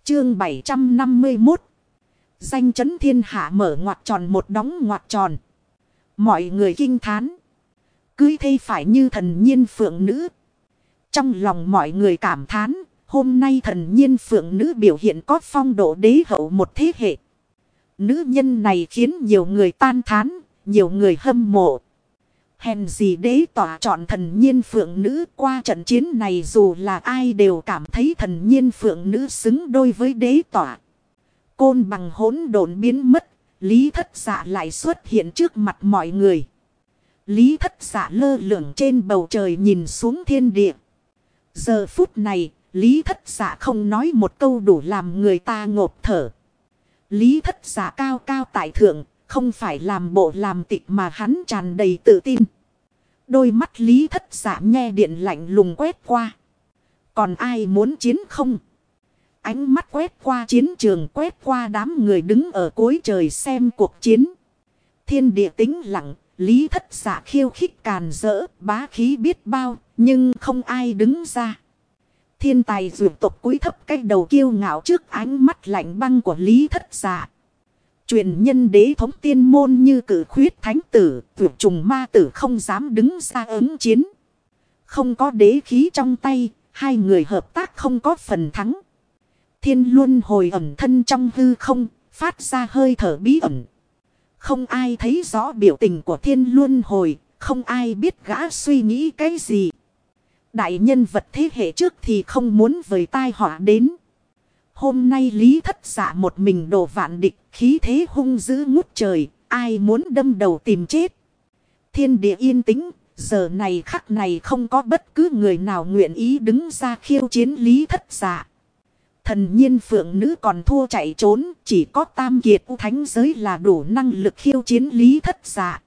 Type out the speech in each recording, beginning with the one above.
Chương 751. Danh chấn thiên hạ mở ngoặc tròn một đóng ngoặc tròn. Mọi người kinh thán. Cưới thê phải như thần nhiên phượng nữ. Trong lòng mọi người cảm thán. Hôm nay thần nhiên phượng nữ biểu hiện có phong độ đế hậu một thế hệ. Nữ nhân này khiến nhiều người tan thán. Nhiều người hâm mộ. Hèn gì đế tỏa chọn thần nhiên phượng nữ. Qua trận chiến này dù là ai đều cảm thấy thần nhiên phượng nữ xứng đôi với đế tỏa. Côn bằng hỗn độn biến mất. Lý Thất Dạ lại xuất hiện trước mặt mọi người. Lý Thất Dạ lơ lửng trên bầu trời nhìn xuống thiên địa. Giờ phút này, Lý Thất Dạ không nói một câu đủ làm người ta ngộp thở. Lý Thất Dạ cao cao tại thượng, không phải làm bộ làm tịch mà hắn tràn đầy tự tin. Đôi mắt Lý Thất Dạ nghe điện lạnh lùng quét qua. Còn ai muốn chiến không? Ánh mắt quét qua chiến trường, quét qua đám người đứng ở cuối trời xem cuộc chiến. Thiên địa tĩnh lặng, Lý Thất Dạ khiêu khích càn rỡ, bá khí biết bao, nhưng không ai đứng ra. Thiên tài dược tộc cúi thấp cái đầu kiêu ngạo trước ánh mắt lạnh băng của Lý Thất Dạ. Truyền nhân đế thống tiên môn như cử khuyết thánh tử, vượt trùng ma tử không dám đứng ra ứng chiến. Không có đế khí trong tay, hai người hợp tác không có phần thắng. Thiên luân hồi ẩn thân trong hư không, phát ra hơi thở bí ẩn. Không ai thấy rõ biểu tình của thiên luân hồi, không ai biết gã suy nghĩ cái gì. Đại nhân vật thế hệ trước thì không muốn vời tai họa đến. Hôm nay Lý Thất Dạ một mình đổ vạn địch, khí thế hung dữ ngút trời, ai muốn đâm đầu tìm chết. Thiên địa yên tĩnh, giờ này khắc này không có bất cứ người nào nguyện ý đứng ra khiêu chiến Lý Thất Dạ. Thần nhiên phượng nữ còn thua chạy trốn, chỉ có tam kiệt u thánh giới là đủ năng lực khiêu chiến Lý Thất Dạ.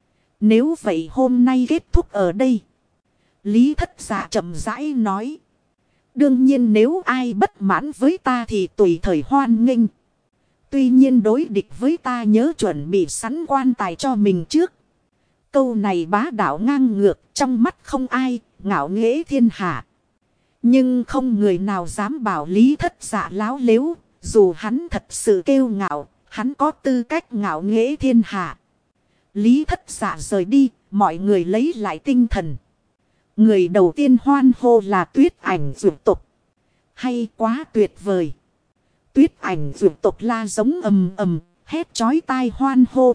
Nếu vậy hôm nay kết thúc ở đây. Lý Thất Dạ chậm rãi nói. Đương nhiên nếu ai bất mãn với ta thì tùy thời hoan nghênh. Tuy nhiên đối địch với ta nhớ chuẩn bị sẵn quan tài cho mình trước. Câu này bá đạo ngang ngược, trong mắt không ai, ngạo nghễ thiên hạ. Nhưng không người nào dám bảo Lý Thất Dạ láo lếu, dù hắn thật sự kêu ngạo, hắn có tư cách ngạo nghễ thiên hạ. Lý Thất Dạ rời đi, mọi người lấy lại tinh thần. Người đầu tiên hoan hô là Tuyết Ảnh dược tộc. Hay quá tuyệt vời. Tuyết Ảnh dược tộc la giống ầm ầm, hét chói tai hoan hô.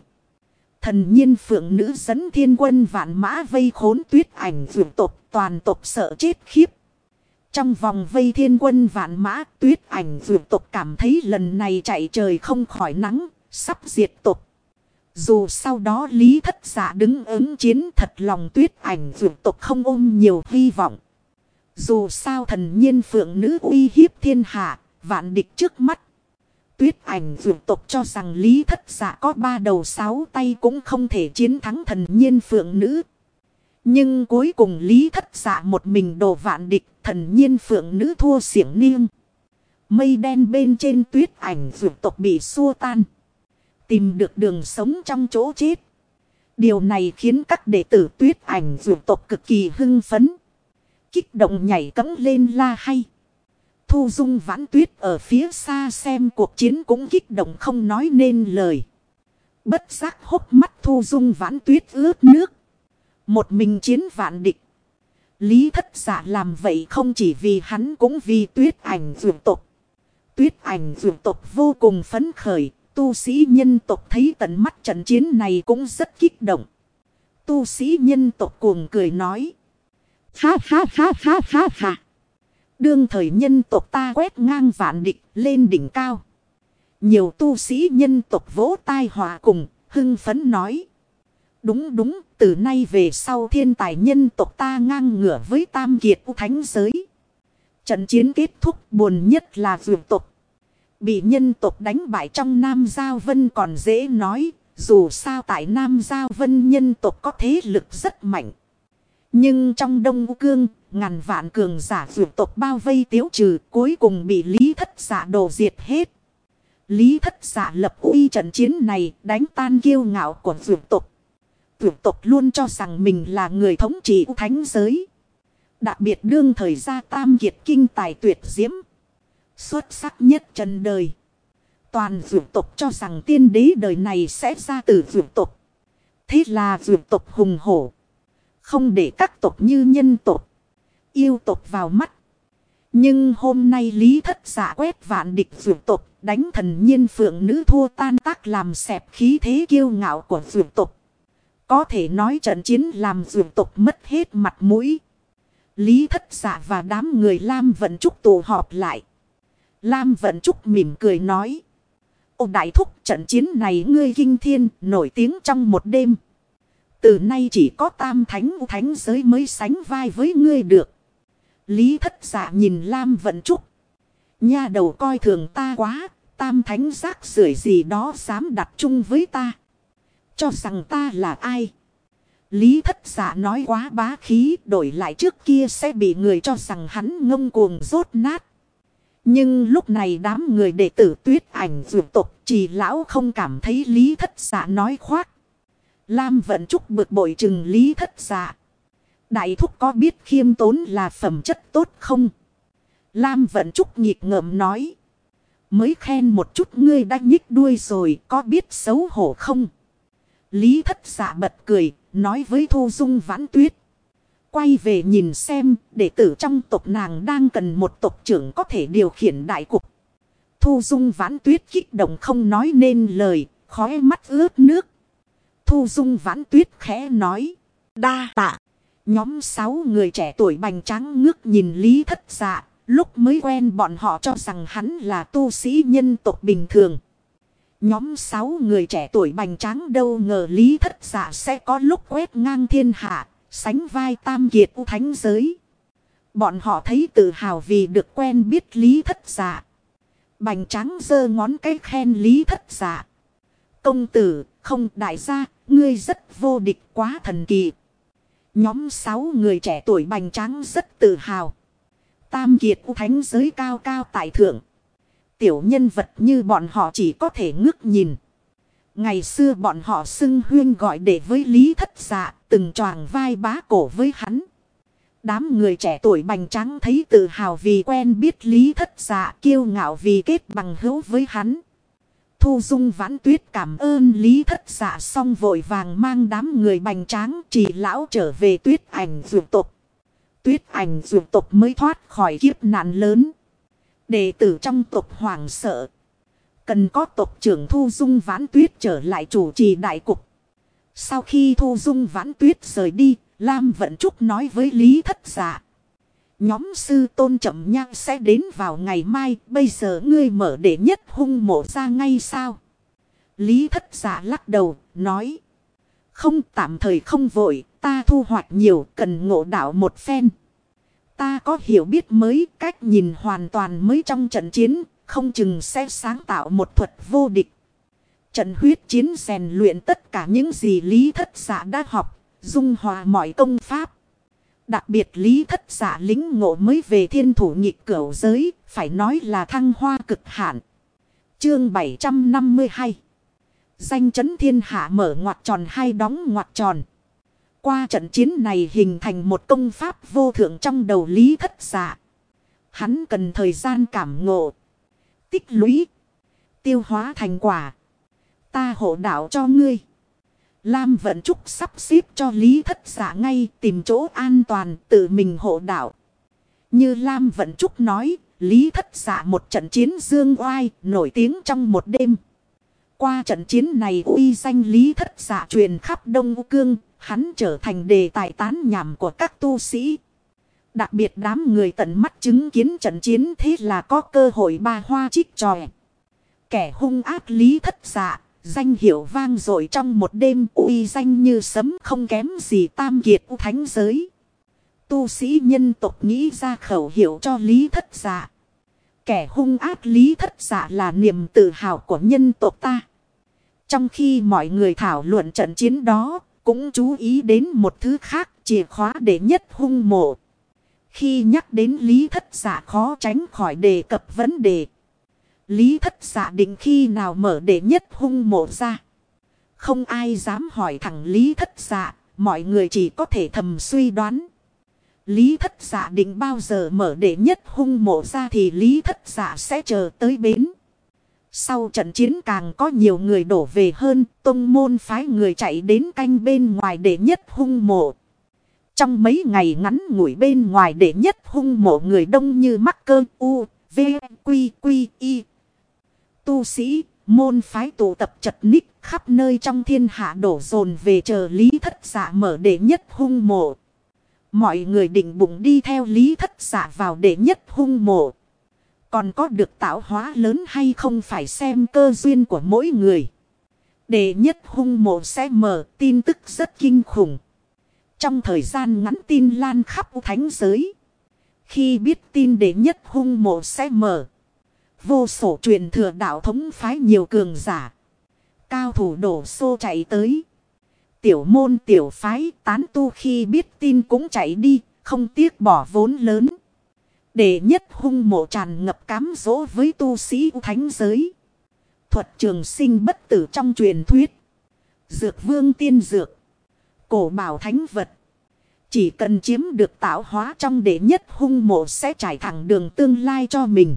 Thần nhiên phượng nữ dẫn thiên quân vạn mã vây khốn Tuyết Ảnh dược tộc, toàn tộc sợ chết khiếp. Trong vòng vây thiên quân vạn mã, Tuyết Ảnh dược tộc cảm thấy lần này chạy trời không khỏi nắng, sắp diệt tộc. Dù sau đó Lý Thất Dạ đứng ứng chiến, thật lòng Tuyết Ảnh dược tộc không ôm nhiều hy vọng. Dù sao thần nhiên phượng nữ uy hiếp thiên hạ, vạn địch trước mắt. Tuyết Ảnh dược tộc cho rằng Lý Thất Dạ có 3 đầu 6 tay cũng không thể chiến thắng thần nhiên phượng nữ. Nhưng cuối cùng Lý Thất Dạ một mình đổ vạn địch, thần nhiên phượng nữ thua xiểng niêng. Mây đen bên trên Tuyết Ảnh dược tộc bị xua tan. Tìm được đường sống trong chỗ chết. Điều này khiến các đệ tử Tuyết Ảnh dược tộc cực kỳ hưng phấn. Kích động nhảy cẫng lên la hay. Thu Dung Vãn Tuyết ở phía xa xem cuộc chiến cũng kích động không nói nên lời. Bất giác hốc mắt Thu Dung Vãn Tuyết ướt nước. Một mình chiến vạn địch. Lý Thất Dạ làm vậy không chỉ vì hắn cũng vì Tuyết Ảnh dược tộc. Tuyết Ảnh dược tộc vô cùng phấn khởi. Tu sĩ nhân tộc thấy tận mắt trận chiến này cũng rất kích động. Tu sĩ nhân tộc cuồng cười nói. Ha ha ha ha ha ha. Đương thời nhân tộc ta quét ngang vạn địch lên đỉnh cao. Nhiều tu sĩ nhân tộc vỗ tai hòa cùng, hưng phấn nói. Đúng đúng, từ nay về sau thiên tài nhân tộc ta ngang ngửa với tam kiệt u thánh giới. Trận chiến kết thúc buồn nhất là vượt tộc. Bị nhân tộc đánh bại trong Nam Giao Vân còn dễ nói, dù sao tại Nam Giao Vân nhân tộc có thế lực rất mạnh. Nhưng trong Đông U Cương, ngàn vạn cường giả vượt tộc bao vây tiêu trừ, cuối cùng bị Lý Thất Dạ đồ diệt hết. Lý Thất Dạ lập uy trận chiến này đánh tan kiêu ngạo của vượt tộc. Vượt tộc luôn cho rằng mình là người thống trị thánh giới. Đặc biệt đương thời gia tam kiệt kinh tài tuyệt diễm. Xuất sắc nhất trần đời. Toàn vượt tộc cho rằng tiên đế đời này sẽ ra từ vượt tộc. Thế là vượt tộc hùng hổ. Không để các tộc như nhân tộc, yêu tộc vào mắt. Nhưng hôm nay Lý Thất Dạ quét vạn địch vượt tộc, đánh thần nhiên phượng nữ thua tan tác làm xẹp khí thế kiêu ngạo của vượt tộc. Có thể nói trận chiến làm vượt tộc mất hết mặt mũi. Lý Thất Dạ và đám người Lam Vận Trúc tụ họp lại. Lam Vận Trúc mỉm cười nói: Ô đại thúc, trận chiến này ngươi kinh thiên, nổi tiếng trong một đêm. Từ nay chỉ có tam thánh giới mới sánh vai với ngươi được. Lý Thất Dạ nhìn Lam Vận Trúc. Nha đầu coi thường ta quá, tam thánh rác rưởi gì đó dám đặt chung với ta. Cho rằng ta là ai? Lý Thất Dạ nói quá bá khí, đổi lại trước kia sẽ bị người cho rằng hắn ngông cuồng rốt nát. Nhưng lúc này đám người đệ tử Tuyết Ảnh vượt tộc Trì lão không cảm thấy Lý Thất Dạ nói khoác. Lam Vận Trúc bực bội chừng Lý Thất Dạ. Đại thúc có biết khiêm tốn là phẩm chất tốt không? Lam Vận Trúc nhịp ngợm nói. Mới khen một chút ngươi đã nhích đuôi rồi, có biết xấu hổ không? Lý Thất Dạ bật cười, nói với Thu Dung Vãn Tuyết. Quay về nhìn xem, đệ tử trong tộc nàng đang cần một tộc trưởng có thể điều khiển đại cục. Thu Dung Vãn Tuyết kích động không nói nên lời, khóe mắt ướt nước. Thu Dung Vãn Tuyết khẽ nói. Đa tạ. Nhóm 6 người trẻ tuổi bành tráng ngước nhìn Lý Thất Dạ. Lúc mới quen bọn họ cho rằng hắn là tu sĩ nhân tộc bình thường. Nhóm 6 người trẻ tuổi bành tráng đâu ngờ Lý Thất Dạ sẽ có lúc quét ngang thiên hạ, sánh vai tam kiệt u thánh giới. Bọn họ thấy tự hào vì được quen biết Lý Thất Dạ. Bành tráng giơ ngón cái khen Lý Thất Dạ. Công tử, không đại gia, ngươi rất vô địch quá thần kỳ. Nhóm 6 người trẻ tuổi bành tráng rất tự hào. Tam kiệt u thánh giới cao cao tại thượng. Tiểu nhân vật như bọn họ chỉ có thể ngước nhìn. Ngày xưa bọn họ xưng huyên gọi để với Lý Thất Dạ, từng choàng vai bá cổ với hắn. Đám người trẻ tuổi bành trắng thấy tự hào vì quen biết Lý Thất Dạ, kiêu ngạo vì kết bằng hữu với hắn. Thu Dung Vãn Tuyết cảm ơn Lý Thất Dạ xong vội vàng mang đám người bành tráng Trì lão trở về Tuyết Ảnh vượt tộc. Tuyết Ảnh vượt tộc mới thoát khỏi kiếp nạn lớn. Đệ tử trong tộc hoảng sợ. Cần có tộc trưởng Thu Dung Vãn Tuyết trở lại chủ trì đại cục. Sau khi Thu Dung Vãn Tuyết rời đi, Lam Vận Trúc nói với Lý Thất Dạ. Nhóm sư tôn chậm nhang sẽ đến vào ngày mai, bây giờ ngươi mở đệ nhất hung mộ ra ngay sao? Lý Thất Dạ lắc đầu, nói. Không, tạm thời không vội, ta thu hoạch nhiều, cần ngộ đạo một phen. Ta có hiểu biết mới, cách nhìn hoàn toàn mới trong trận chiến, không chừng sẽ sáng tạo một thuật vô địch. Trận huyết chiến rèn luyện tất cả những gì Lý Thất Dạ đã học, dung hòa mọi công pháp. Đặc biệt Lý Thất Dạ lính ngộ mới về thiên thủ nhịp cửu giới, phải nói là thăng hoa cực hạn. Chương 752. Danh chấn thiên hạ mở ngoặc tròn hay đóng ngoặc tròn. Qua trận chiến này hình thành một công pháp vô thượng trong đầu Lý Thất Dạ. Hắn cần thời gian cảm ngộ, tích lũy, tiêu hóa thành quả. Ta hộ đạo cho ngươi. Lam Vận Trúc sắp xếp cho Lý Thất Dạ ngay, tìm chỗ an toàn tự mình hộ đạo. Như Lam Vận Trúc nói, Lý Thất Dạ một trận chiến dương oai nổi tiếng trong một đêm. Qua trận chiến này uy danh Lý Thất Dạ truyền khắp Đông U Cương, hắn trở thành đề tài tán nhảm của các tu sĩ. Đặc biệt đám người tận mắt chứng kiến trận chiến thế là có cơ hội ba hoa trích tròi. Kẻ hung ác Lý Thất Dạ, danh hiệu vang dội trong một đêm, uy danh như sấm không kém gì tam kiệt u thánh giới. Tu sĩ nhân tộc nghĩ ra khẩu hiệu cho Lý Thất Dạ. Kẻ hung ác Lý Thất Dạ là niềm tự hào của nhân tộc ta. Trong khi mọi người thảo luận trận chiến đó, cũng chú ý đến một thứ khác, chìa khóa đệ nhất hung mộ. Khi nhắc đến Lý Thất Dạ khó tránh khỏi đề cập vấn đề. Lý Thất Dạ định khi nào mở đệ nhất hung mộ ra. Không ai dám hỏi thẳng Lý Thất Dạ, mọi người chỉ có thể thầm suy đoán. Lý Thất Dạ định bao giờ mở đệ nhất hung mộ ra thì Lý Thất Dạ sẽ chờ tới bến. Sau trận chiến càng có nhiều người đổ về hơn, tông môn phái người chạy đến canh bên ngoài đệ nhất hung mộ. Trong mấy ngày ngắn ngủi bên ngoài đệ nhất hung mộ người đông như mắc cơ u, v, quy, quy, y. Tu sĩ, môn phái tụ tập chật ních khắp nơi trong thiên hạ đổ dồn về chờ Lý Thất Dạ mở đệ nhất hung mộ. Mọi người định bụng đi theo Lý Thất Dạ vào đệ nhất hung mộ. Còn có được tạo hóa lớn hay không phải xem cơ duyên của mỗi người. Đệ nhất hung mộ sẽ mở, tin tức rất kinh khủng. Trong thời gian ngắn tin lan khắp thánh giới. Khi biết tin đệ nhất hung mộ sẽ mở, vô số truyền thừa đạo thống phái nhiều cường giả. Cao thủ đổ xô chạy tới. Tiểu môn tiểu phái tán tu khi biết tin cũng chạy đi, không tiếc bỏ vốn lớn. Đệ nhất hung mộ tràn ngập cám dỗ với tu sĩ thánh giới. Thuật trường sinh bất tử trong truyền thuyết. Dược vương tiên dược. Cổ bảo thánh vật. Chỉ cần chiếm được tạo hóa trong đệ nhất hung mộ sẽ trải thẳng đường tương lai cho mình.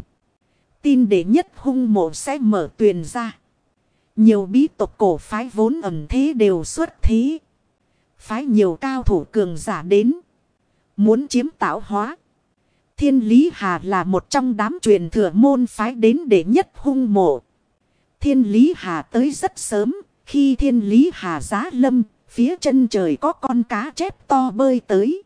Tin đệ nhất hung mộ sẽ mở tuyền ra. Nhiều bí tộc cổ phái vốn ẩn thế đều xuất thế. Phái nhiều cao thủ cường giả đến. Muốn chiếm tạo hóa. Thiên Lý Hà là một trong đám truyền thừa môn phái đến đệ nhất hung mộ. Thiên Lý Hà tới rất sớm. Khi Thiên Lý Hà giá lâm, phía chân trời có con cá chép to bơi tới.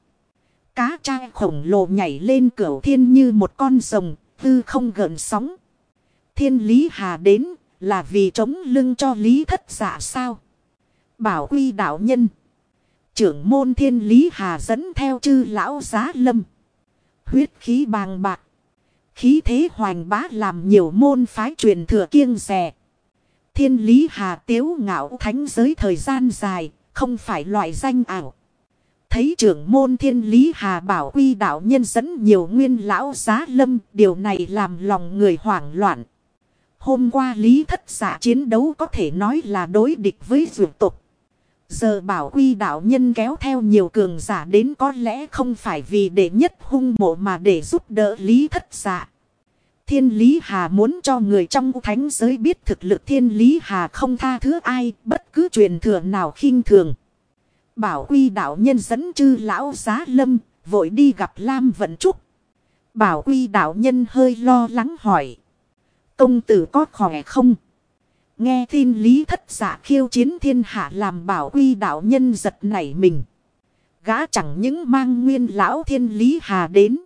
Cá trai khổng lồ nhảy lên cửu thiên như một con rồng, tư không gợn sóng. Thiên Lý Hà đến là vì chống lưng cho Lý Thất Dạ sao? Bảo Quy đạo nhân. Trưởng môn Thiên Lý Hà dẫn theo chư lão giá lâm. Huyết khí bàng bạc. Khí thế hoành bá làm nhiều môn phái truyền thừa kiêng dè. Thiên Lý Hà tiếu ngạo thánh giới thời gian dài, không phải loại danh ảo. Thấy trưởng môn Thiên Lý Hà Bảo Quy đạo nhân dẫn nhiều nguyên lão giá lâm, điều này làm lòng người hoảng loạn. Hôm qua Lý Thất Dạ chiến đấu có thể nói là đối địch với dược tục. Giờ Bảo Quy đạo nhân kéo theo nhiều cường giả đến có lẽ không phải vì đệ nhất hung mộ mà để giúp đỡ Lý Thất Dạ. Thiên Lý Hà muốn cho người trong thánh giới biết thực lực Thiên Lý Hà không tha thứ ai, bất cứ truyền thừa nào khinh thường. Bảo Quy đạo nhân dẫn chư lão giá lâm, vội đi gặp Lam Vận Trúc. Bảo Quy đạo nhân hơi lo lắng hỏi. Công tử có khỏe không? Nghe tin Lý Thất Dạ khiêu chiến thiên hạ làm Bảo Quy đạo nhân giật nảy mình. Gã chẳng những mang nguyên lão Thiên Lý Hà đến,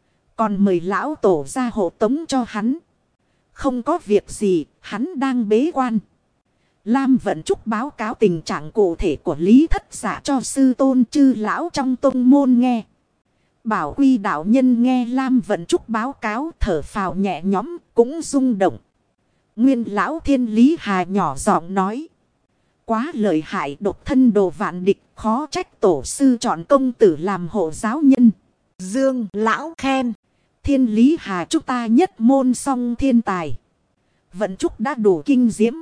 còn mời lão tổ ra hộ tống cho hắn. Không có việc gì, hắn đang bế quan. Lam Vận Trúc báo cáo tình trạng cụ thể của Lý Thất Dạ cho sư tôn chư lão trong tông môn nghe. Bảo Quy đạo nhân nghe Lam Vận Trúc báo cáo thở phào nhẹ nhõm cũng rung động. Nguyên lão Thiên Lý Hà nhỏ giọng nói. Quá lợi hại, độc thân đồ vạn địch, khó trách tổ sư chọn công tử làm hộ giáo nhân. Dương lão khen. Thiên Lý Hà chúng ta nhất môn song thiên tài. Vận Trúc đã đủ kinh diễm.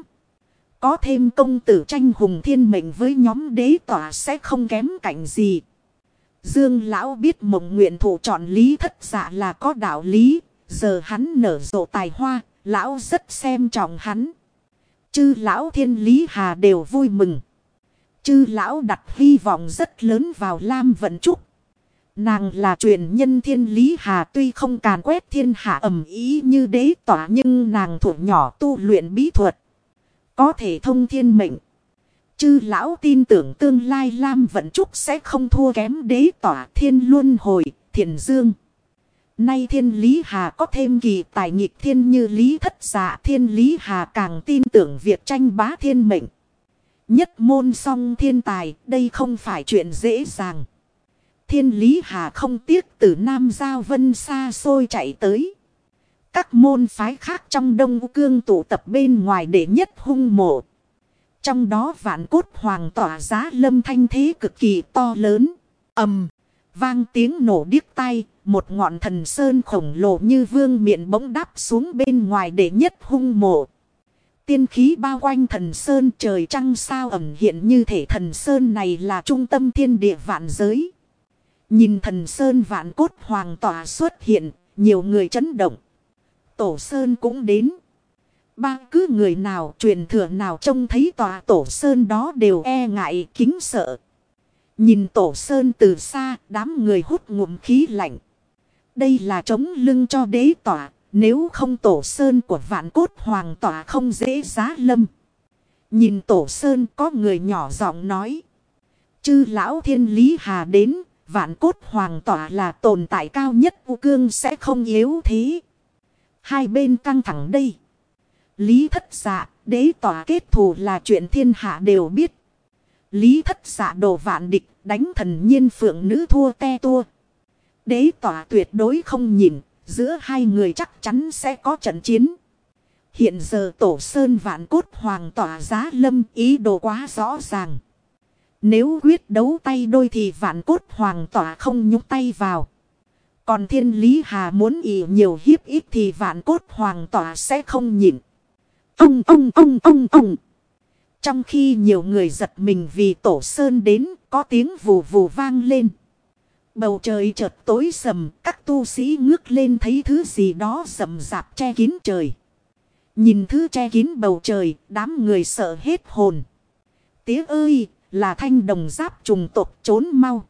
Có thêm công tử tranh hùng thiên mệnh với nhóm đế tỏa sẽ không kém cạnh gì. Dương lão biết mộng nguyện thủ chọn Lý Thất Dạ là có đạo lý. Giờ hắn nở rộ tài hoa, lão rất xem trọng hắn. Chư lão Thiên Lý Hà đều vui mừng. Chư lão đặt hy vọng rất lớn vào Lam Vận Trúc. Nàng là truyền nhân Thiên Lý Hà, tuy không càn quét thiên hạ ầm ý như đế tỏa, nhưng nàng thuộc nhỏ tu luyện bí thuật, có thể thông thiên mệnh. Chư lão tin tưởng tương lai Lam Vận Trúc sẽ không thua kém đế tỏa, Thiên Luân Hồi, Thiền Dương. Nay Thiên Lý Hà có thêm kỳ tài nghịch thiên như Lý Thất Dạ, Thiên Lý Hà càng tin tưởng việc tranh bá thiên mệnh. Nhất môn song thiên tài, đây không phải chuyện dễ dàng. Thiên Lý Hà không tiếc từ Nam Giao Vân xa xôi chạy tới. Các môn phái khác trong Đông Cương tụ tập bên ngoài đệ nhất hung mộ. Trong đó Vạn Cốt Hoàng tỏa giá lâm thanh thế cực kỳ to lớn. Ầm, vang tiếng nổ điếc tai, một ngọn thần sơn khổng lồ như vương miện bỗng đáp xuống bên ngoài đệ nhất hung mộ. Tiên khí bao quanh thần sơn, trời trăng sao ẩn hiện như thể thần sơn này là trung tâm thiên địa vạn giới. Nhìn thần sơn vạn cốt hoàng tỏa xuất hiện, nhiều người chấn động. Tổ sơn cũng đến. Ba cứ người nào truyền thừa nào trông thấy tòa tổ sơn đó đều e ngại kính sợ. Nhìn tổ sơn từ xa, đám người hút ngụm khí lạnh. Đây là chống lưng cho đế tỏa, nếu không tổ sơn của vạn cốt hoàng tỏa không dễ giá lâm. Nhìn tổ sơn có người nhỏ giọng nói. Chư lão thiên lý hà đến, vạn cốt hoàng tỏa là tồn tại cao nhất u cương sẽ không yếu thế. Hai bên căng thẳng đây. Lý thất dạ, đế tỏa kết thù là chuyện thiên hạ đều biết. Lý thất dạ đồ vạn địch, đánh thần nhiên phượng nữ thua te tua. Đế tỏa tuyệt đối không nhìn, giữa hai người chắc chắn sẽ có trận chiến. Hiện giờ tổ sơn vạn cốt hoàng tỏa giá lâm ý đồ quá rõ ràng. Nếu quyết đấu tay đôi thì vạn cốt hoàng tỏa không nhúc tay vào. Còn thiên lý hà muốn ỷ nhiều hiếp ít thì vạn cốt hoàng tỏa sẽ không nhịn. Ông. Trong khi nhiều người giật mình vì tổ sơn đến, có tiếng vù vù vang lên. Bầu trời chợt tối sầm, các tu sĩ ngước lên thấy thứ gì đó rậm rạp che kín trời. Nhìn thứ che kín bầu trời, đám người sợ hết hồn. Tía ơi, là thanh đồng giáp trùng tộc trốn mau.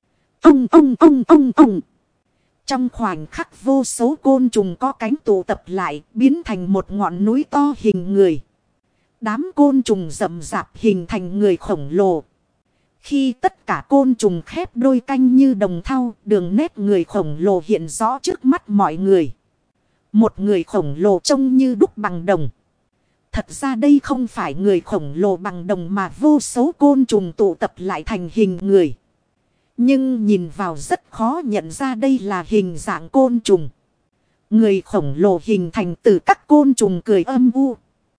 Ông. Trong khoảnh khắc vô số côn trùng có cánh tụ tập lại, biến thành một ngọn núi to hình người. Đám côn trùng rậm rạp hình thành người khổng lồ. Khi tất cả côn trùng khép đôi canh như đồng thau, đường nét người khổng lồ hiện rõ trước mắt mọi người. Một người khổng lồ trông như đúc bằng đồng. Thật ra đây không phải người khổng lồ bằng đồng mà vô số côn trùng tụ tập lại thành hình người. Nhưng nhìn vào rất khó nhận ra đây là hình dạng côn trùng. Người khổng lồ hình thành từ các côn trùng cười âm u.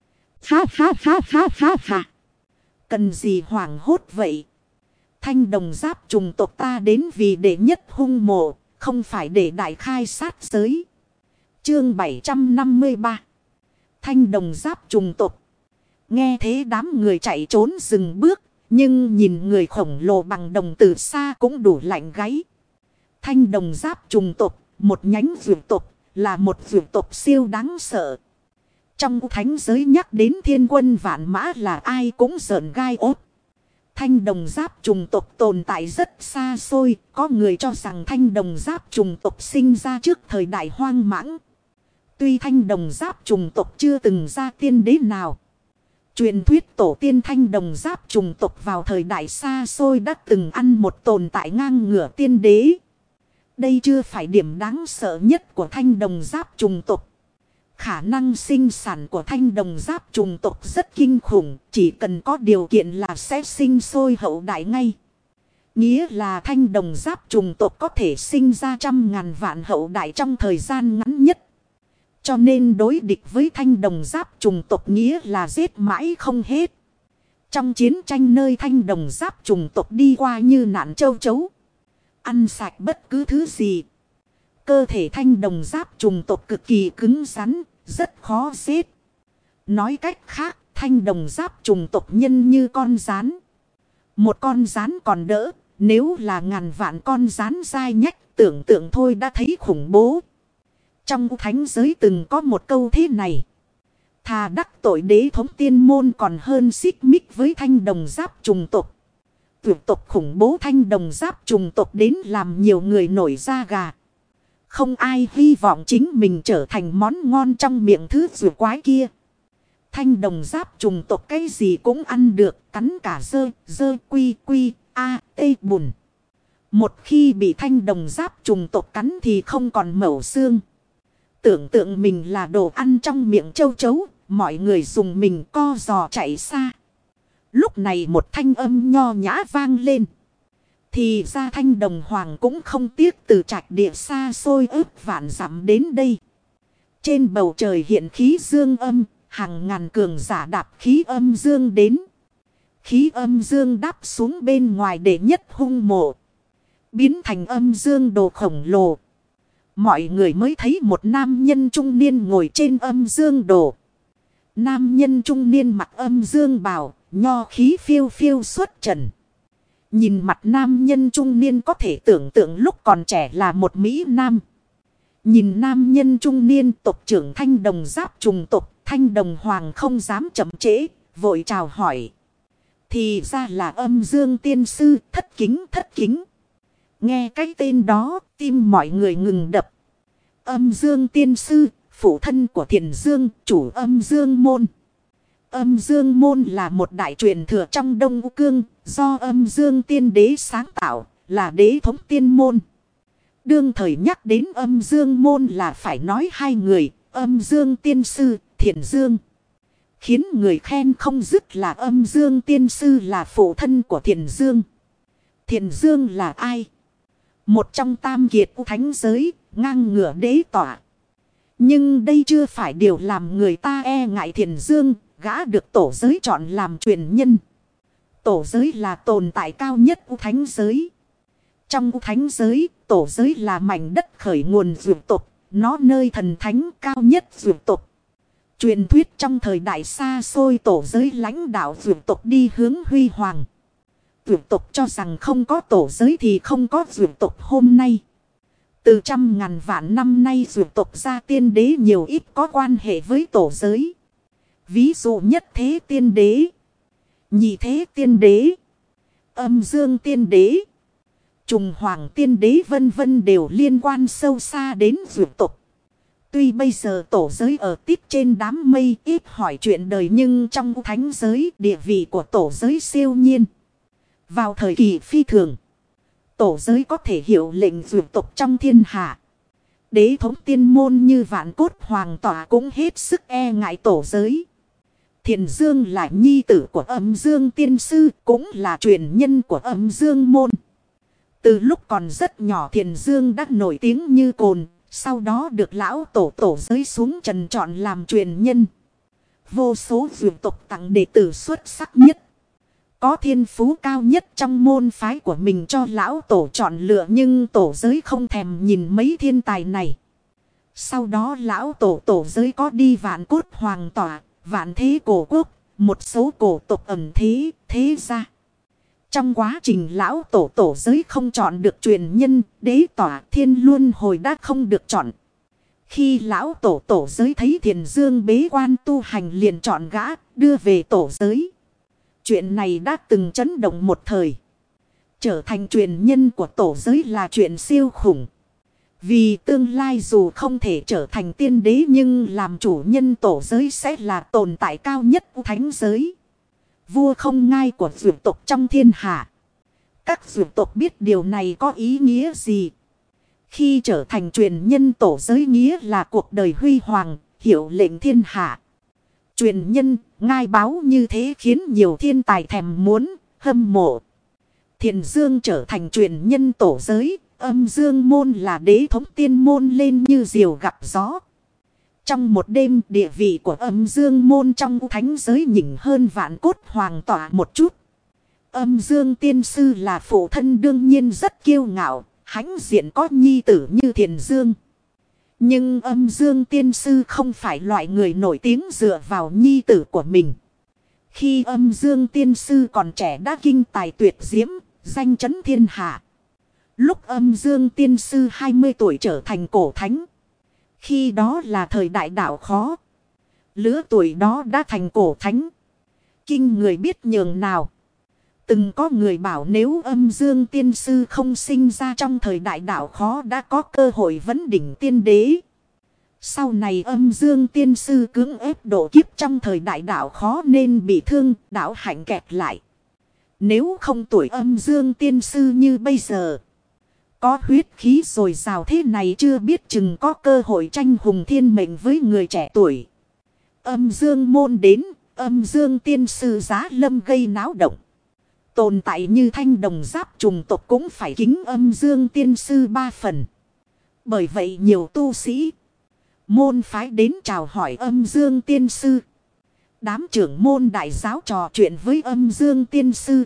Ha. Cần gì hoảng hốt vậy? Thanh đồng giáp trùng tộc ta đến vì để nhất hung mộ, không phải để đại khai sát giới. Chương 753. Thanh đồng giáp trùng tộc. Nghe thế đám người chạy trốn dừng bước, nhưng nhìn người khổng lồ bằng đồng từ xa cũng đủ lạnh gáy. Thanh đồng giáp trùng tộc, một nhánh vượt tộc, là một vượt tộc siêu đáng sợ. Trong thánh giới nhắc đến thiên quân vạn mã là ai cũng giận gai ốt. Thanh đồng giáp trùng tộc tồn tại rất xa xôi, có người cho rằng thanh đồng giáp trùng tộc sinh ra trước thời đại hoang mãng. Tuy thanh đồng giáp trùng tộc chưa từng ra tiên đế nào. Truyền thuyết tổ tiên thanh đồng giáp trùng tộc vào thời đại xa xôi đã từng ăn một tồn tại ngang ngửa tiên đế. Đây chưa phải điểm đáng sợ nhất của thanh đồng giáp trùng tộc. Khả năng sinh sản của thanh đồng giáp trùng tộc rất kinh khủng, chỉ cần có điều kiện là sẽ sinh sôi hậu đại ngay. Nghĩa là thanh đồng giáp trùng tộc có thể sinh ra trăm ngàn vạn hậu đại trong thời gian ngắn nhất. Cho nên đối địch với thanh đồng giáp trùng tộc nghĩa là giết mãi không hết. Trong chiến tranh nơi thanh đồng giáp trùng tộc đi qua như nạn châu chấu. Ăn sạch bất cứ thứ gì. Cơ thể thanh đồng giáp trùng tộc cực kỳ cứng rắn, rất khó giết. Nói cách khác, thanh đồng giáp trùng tộc nhân như con gián. Một con gián còn đỡ, nếu là ngàn vạn con gián dai nhách, tưởng tượng thôi đã thấy khủng bố. Trong thánh giới từng có một câu thế này. Thà đắc tội đế thống tiên môn còn hơn xích mích với thanh đồng giáp trùng tộc. Tuyệt tộc khủng bố thanh đồng giáp trùng tộc đến làm nhiều người nổi da gà. Không ai hy vọng chính mình trở thành món ngon trong miệng thứ rùa quái kia. Thanh đồng giáp trùng tộc cái gì cũng ăn được, cắn cả dơ quy tê bùn. Một khi bị thanh đồng giáp trùng tộc cắn thì không còn mẩu xương. Tưởng tượng mình là đồ ăn trong miệng châu chấu, mọi người dùng mình co giò chạy xa. Lúc này một thanh âm nho nhã vang lên. Thì ra thanh đồng hoàng cũng không tiếc từ trạch địa xa xôi ước vạn dặm đến đây. Trên bầu trời hiện khí dương âm, hàng ngàn cường giả đạp khí âm dương đến. Khí âm dương đáp xuống bên ngoài để nhất hung mộ. Biến thành âm dương đồ khổng lồ. Mọi người mới thấy một nam nhân trung niên ngồi trên âm dương đồ. Nam nhân trung niên mặc âm dương bào, nho khí phiêu phiêu xuất trần. Nhìn mặt nam nhân trung niên có thể tưởng tượng lúc còn trẻ là một Mỹ Nam. Nhìn nam nhân trung niên tộc trưởng Thanh Đồng giáp trùng tộc, Thanh Đồng Hoàng không dám chậm trễ, vội chào hỏi. Thì ra là Âm Dương tiên sư, thất kính. Nghe cái tên đó, tim mọi người ngừng đập. Âm Dương tiên sư, phụ thân của Thiền Dương, chủ Âm Dương môn. Âm Dương môn là một đại truyền thừa trong Đông U Cương, do Âm Dương tiên đế sáng tạo, là đế thống tiên môn. Đương thời nhắc đến Âm Dương môn là phải nói hai người, Âm Dương tiên sư, Thiền Dương. Khiến người khen không dứt là Âm Dương tiên sư là phụ thân của Thiền Dương. Thiền Dương là ai? Một trong tam kiệt u thánh giới, ngang ngửa đế tỏa. Nhưng đây chưa phải điều làm người ta e ngại. Thiền Dương, gã được tổ giới chọn làm truyền nhân. Tổ giới là tồn tại cao nhất u thánh giới. Trong u thánh giới, tổ giới là mảnh đất khởi nguồn dược tộc, nó nơi thần thánh cao nhất dược tộc. Truyền thuyết trong thời đại xa xôi tổ giới lãnh đạo dược tộc đi hướng huy hoàng. Dược tộc cho rằng không có tổ giới thì không có dược tộc hôm nay. Từ trăm ngàn vạn năm nay dược tộc ra tiên đế nhiều ít có quan hệ với tổ giới. Ví dụ nhất thế tiên đế, nhị thế tiên đế, Âm Dương tiên đế, Trùng Hoàng tiên đế vân vân đều liên quan sâu xa đến dược tộc. Tuy bây giờ tổ giới ở tít trên đám mây ít hỏi chuyện đời, nhưng trong thánh giới địa vị của tổ giới siêu nhiên. Vào thời kỳ phi thường, tổ giới có thể hiệu lệnh dược tộc trong thiên hạ. Đế thống tiên môn như Vạn Cốt Hoàng tỏa cũng hết sức e ngại tổ giới. Thiền Dương là nhi tử của Âm Dương tiên sư, cũng là truyền nhân của Âm Dương môn. Từ lúc còn rất nhỏ Thiền Dương đã nổi tiếng như cồn, sau đó được lão tổ giới xuống trần chọn làm truyền nhân. Vô số dược tộc tặng đệ tử xuất sắc nhất, có thiên phú cao nhất trong môn phái của mình cho lão tổ chọn lựa, nhưng tổ giới không thèm nhìn mấy thiên tài này. Sau đó lão tổ giới có đi Vạn Cốt Hoàng tỏa, Vạn Thế Cổ Quốc, một số cổ tộc ẩn thế ra. Trong quá trình lão tổ giới không chọn được truyền nhân, đế tỏa Thiên Luân Hồi đã không được chọn. Khi lão tổ giới thấy Thiền Dương bế quan tu hành liền chọn gã, đưa về tổ giới. Chuyện này đã từng chấn động một thời. Trở thành truyền nhân của tổ giới là chuyện siêu khủng. Vì tương lai dù không thể trở thành tiên đế nhưng làm chủ nhân tổ giới sẽ là tồn tại cao nhất của thánh giới. Vua không ngai của dược tộc trong thiên hạ. Các dược tộc biết điều này có ý nghĩa gì. Khi trở thành truyền nhân tổ giới nghĩa là cuộc đời huy hoàng, hiệu lệnh thiên hạ. Truyền nhân, ngai báo như thế khiến nhiều thiên tài thèm muốn, hâm mộ. Thiền Dương trở thành truyền nhân tổ giới, Âm Dương môn là đế thống tiên môn lên như diều gặp gió. Trong một đêm địa vị của Âm Dương môn trong thánh giới nhỉnh hơn Vạn Cốt Hoàng tỏa một chút. Âm Dương tiên sư là phụ thân đương nhiên rất kiêu ngạo, hãnh diện có nhi tử như Thiền Dương. Nhưng Âm Dương tiên sư không phải loại người nổi tiếng dựa vào nhi tử của mình. Khi Âm Dương tiên sư còn trẻ đã kinh tài tuyệt diễm, danh chấn thiên hạ. Lúc Âm Dương tiên sư 20 tuổi trở thành cổ thánh. Khi đó là thời đại đạo khó. Lứa tuổi đó đã thành cổ thánh. Kinh người biết nhường nào. Từng có người bảo nếu Âm Dương tiên sư không sinh ra trong thời đại đạo khó đã có cơ hội vấn đỉnh tiên đế. Sau này Âm Dương tiên sư cưỡng ép độ kiếp trong thời đại đạo khó nên bị thương, đạo hạnh kẹt lại. Nếu không tuổi Âm Dương tiên sư như bây giờ, có huyết khí dồi dào thế này chưa biết chừng có cơ hội tranh hùng thiên mệnh với người trẻ tuổi. Âm Dương môn đến, Âm Dương tiên sư giá lâm gây náo động. Tồn tại như Thanh Đồng giáp trùng tộc cũng phải kính Âm Dương tiên sư 3 phần. Bởi vậy nhiều tu sĩ môn phái đến chào hỏi Âm Dương tiên sư. Đám trưởng môn đại giáo trò chuyện với Âm Dương tiên sư.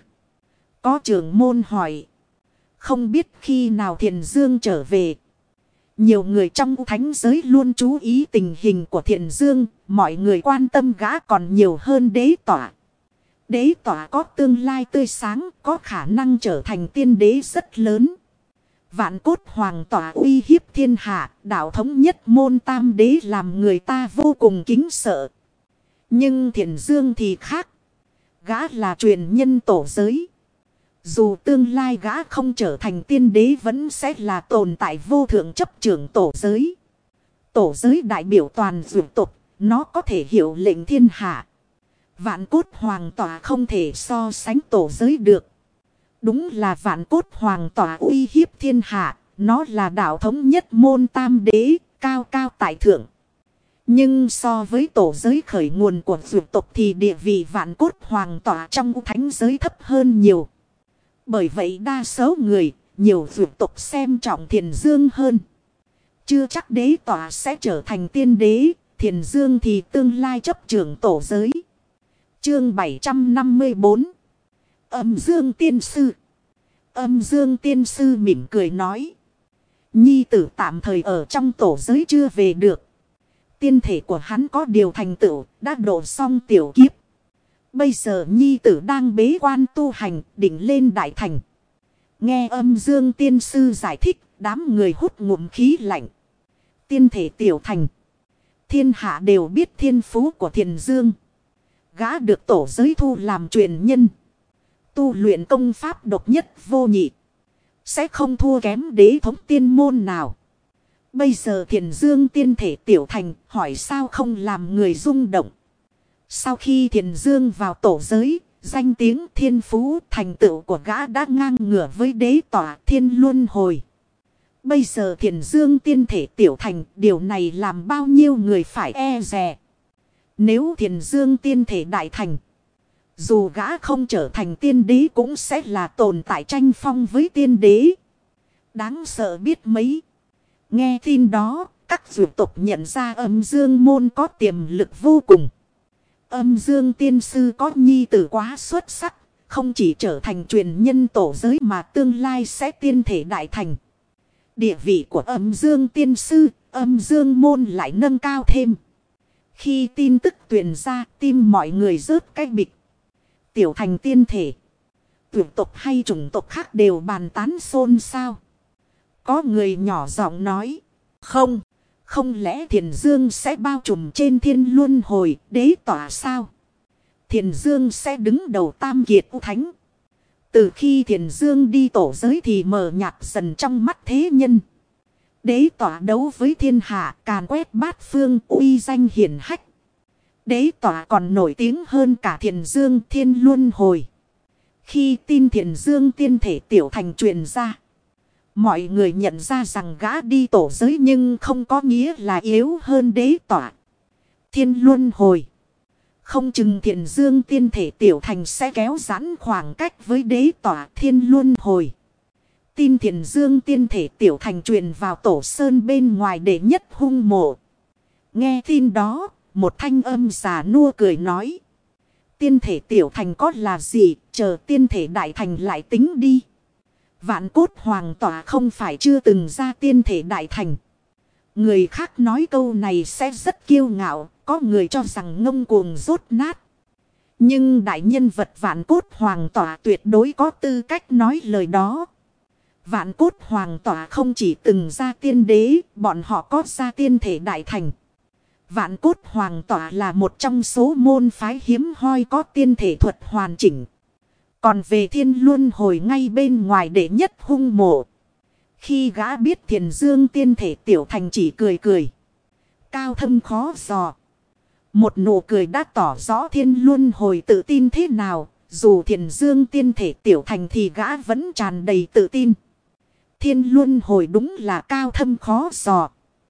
Có trưởng môn hỏi, không biết khi nào Thiền Dương trở về. Nhiều người trong thánh giới luôn chú ý tình hình của Thiền Dương, mọi người quan tâm gã còn nhiều hơn đế tỏa. Đế tỏa có tương lai tươi sáng, có khả năng trở thành tiên đế rất lớn. Vạn cốt hoàng tỏa uy hiếp thiên hạ, đạo thống nhất môn tam đế làm người ta vô cùng kính sợ. Nhưng Thiền Dương thì khác. Gã là truyền nhân tổ giới. Dù tương lai gã không trở thành tiên đế vẫn sẽ là tồn tại vô thượng chấp trưởng tổ giới. Tổ giới đại biểu toàn dụ tộc, nó có thể hiệu lệnh thiên hạ. Vạn cốt hoàng tỏa không thể so sánh tổ giới được. Đúng là vạn cốt hoàng tỏa uy hiếp thiên hạ, nó là đạo thống nhất môn tam đế, cao cao tại thượng. Nhưng so với tổ giới khởi nguồn của dụ tộc thì địa vị vạn cốt hoàng tỏa trong thánh giới thấp hơn nhiều. Bởi vậy đa số người, nhiều dụ tộc xem trọng Thiền Dương hơn. Chưa chắc đế tỏa sẽ trở thành tiên đế, Thiền Dương thì tương lai chấp trưởng tổ giới. Chương 754 Âm Dương Tiên Sư. Âm Dương Tiên Sư mỉm cười nói. Nhi tử tạm thời ở trong tổ giới chưa về được. Tiên thể của hắn có điều thành tựu, đã độ xong tiểu kiếp. Bây giờ nhi tử đang bế quan tu hành, định lên đại thành. Nghe Âm Dương Tiên Sư giải thích, đám người hút ngụm khí lạnh. Tiên thể tiểu thành. Thiên hạ đều biết thiên phú của Thiền Dương. Gã được tổ giới thu làm truyền nhân. Tu luyện công pháp độc nhất vô nhị. Sẽ không thua kém đế thống tiên môn nào. Bây giờ Thiền Dương tiên thể tiểu thành, hỏi sao không làm người rung động. Sau khi Thiền Dương vào tổ giới, danh tiếng thiên phú thành tựu của gã đã ngang ngửa với đế tỏa thiên luân hồi. Bây giờ Thiền Dương tiên thể tiểu thành, điều này làm bao nhiêu người phải e dè. Nếu Thiền Dương tiên thể đại thành, dù gã không trở thành tiên đế cũng sẽ là tồn tại tranh phong với tiên đế. Đáng sợ biết mấy. Nghe tin đó, các dụ tộc nhận ra Âm Dương môn có tiềm lực vô cùng. Âm Dương Tiên Sư có nhi tử quá xuất sắc, không chỉ trở thành truyền nhân tổ giới mà tương lai sẽ tiên thể đại thành. Địa vị của Âm Dương Tiên Sư, Âm Dương môn lại nâng cao thêm. Khi tin tức truyền ra, tim mọi người rớt cái bịch. Tiểu thành tiên thể. Tuyệt tộc hay chủng tộc khác đều bàn tán xôn xao. Có người nhỏ giọng nói. Không lẽ Thiền Dương sẽ bao trùm trên thiên luân hồi đế tỏa sao? Thiền Dương sẽ đứng đầu tam kiệt u thánh. Từ khi Thiền Dương đi tổ giới thì mờ nhạt dần trong mắt thế nhân. Đế tỏa đấu với thiên hạ, càn quét bát phương, uy danh hiển hách. Đế tỏa còn nổi tiếng hơn cả Thiền Dương thiên luân hồi. Khi tin Thiền Dương tiên thể tiểu thành truyền ra, mọi người nhận ra rằng gã đi tổ giới nhưng không có nghĩa là yếu hơn đế tỏa thiên luân hồi. Không chừng Thiền Dương tiên thể tiểu thành sẽ kéo giãn khoảng cách với đế tỏa thiên luân hồi. Tin Thiền Dương tiên thể tiểu thành truyền vào tổ sơn bên ngoài đệ nhất hung mộ. Nghe tin đó, một thanh âm già nua cười nói. Tiên thể tiểu thành có là gì, chờ tiên thể đại thành lại tính đi. Vạn cốt hoàng tỏa không phải chưa từng ra tiên thể đại thành. Người khác nói câu này sẽ rất kiêu ngạo, có người cho rằng ngông cuồng dốt nát. Nhưng đại nhân vật vạn cốt hoàng tỏa tuyệt đối có tư cách nói lời đó. Vạn cốt hoàng tỏa không chỉ từng ra tiên đế, bọn họ có ra tiên thể đại thành. Vạn cốt hoàng tỏa là một trong số môn phái hiếm hoi có tiên thể thuật hoàn chỉnh. Còn về thiên luân hồi ngay bên ngoài đệ nhất hung mộ. Khi gã biết Thiền Dương tiên thể tiểu thành chỉ cười cười. Cao thâm khó dò. Một nụ cười đã tỏ rõ thiên luân hồi tự tin thế nào. Dù Thiền Dương tiên thể tiểu thành thì gã vẫn tràn đầy tự tin. Thiên luân hồi đúng là cao thâm khó dò.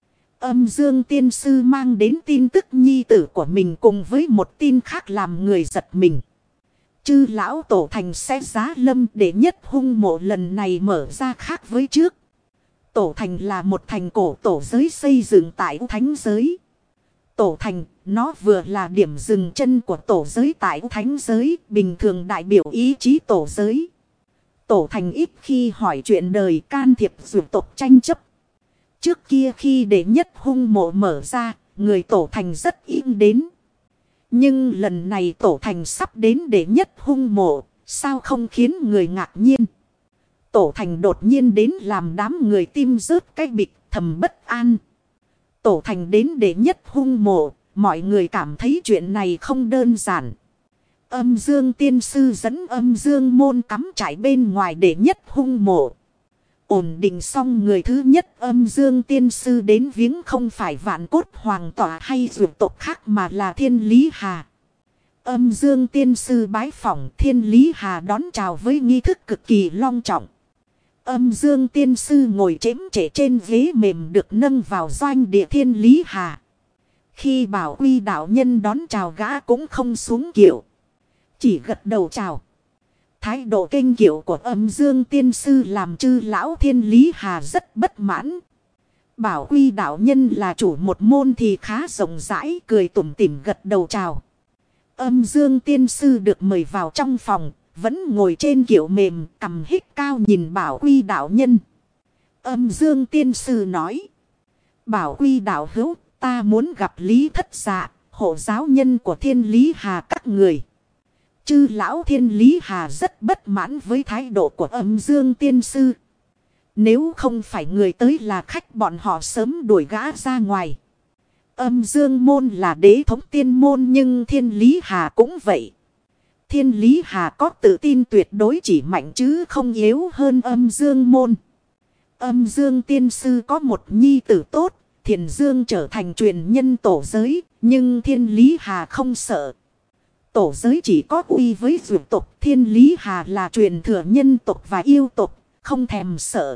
Âm Dương Tiên Sư mang đến tin tức nhi tử của mình cùng với một tin khác làm người giật mình. Chư lão tổ thành sẽ giá lâm để nhất hung mộ lần này mở ra khác với trước. Tổ thành là một thành cổ tổ giới xây dựng tại thánh giới. Tổ thành, nó vừa là điểm dừng chân của tổ giới tại thánh giới, bình thường đại biểu ý chí tổ giới. Tổ thành ít khi hỏi chuyện đời can thiệp dụ tộc tranh chấp. Trước kia khi đệ nhất hung mộ mở ra, người tổ thành rất im đến. Nhưng lần này tổ thành sắp đến đệ nhất hung mộ, sao không khiến người ngạc nhiên. Tổ thành đột nhiên đến làm đám người tim rớt cái bịch thầm bất an. Tổ thành đến đệ nhất hung mộ, mọi người cảm thấy chuyện này không đơn giản. Âm Dương tiên sư dẫn Âm Dương môn cắm trại bên ngoài đệ nhất hung mộ. Ổn định xong người thứ nhất Âm Dương tiên sư đến viếng không phải Vạn Cốt Hoàng tỏa hay dược tộc khác mà là Thiên Lý Hà. Âm Dương tiên sư bái phỏng Thiên Lý Hà đón chào với nghi thức cực kỳ long trọng. Âm Dương tiên sư ngồi chễm trễ trên ghế mềm được nâng vào doanh địa Thiên Lý Hà. Khi Bảo Quy đạo nhân đón chào gã cũng không xuống kiệu, chỉ gật đầu chào. Thái độ kênh kiệu của Âm Dương tiên sư làm chư lão Thiên Lý Hà rất bất mãn. Bảo Quy đạo nhân là chủ một môn thì khá rộng rãi, cười tủm tỉm gật đầu chào. Âm Dương tiên sư được mời vào trong phòng, vẫn ngồi trên kiệu mềm, cằm hít cao nhìn Bảo Quy đạo nhân. Âm Dương tiên sư nói: Bảo Quy đạo hữu, ta muốn gặp Lý Thất Dạ, hộ giáo nhân của Thiên Lý Hà các người. Chư lão Thiên Lý Hà rất bất mãn với thái độ của Âm Dương tiên sư. Nếu không phải người tới là khách, bọn họ sớm đuổi gã ra ngoài. Âm Dương môn là đế thống tiên môn, nhưng Thiên Lý Hà cũng vậy. Thiên Lý Hà có tự tin tuyệt đối chỉ mạnh chứ không yếu hơn Âm Dương môn. Âm Dương tiên sư có một nhi tử tốt, Thiền Dương trở thành truyền nhân tổ giới, nhưng Thiên Lý Hà không sợ. Tổ giới chỉ có uy với dược tộc, Thiên Lý Hà là truyền thừa nhân tộc và yêu tộc, không thèm sợ.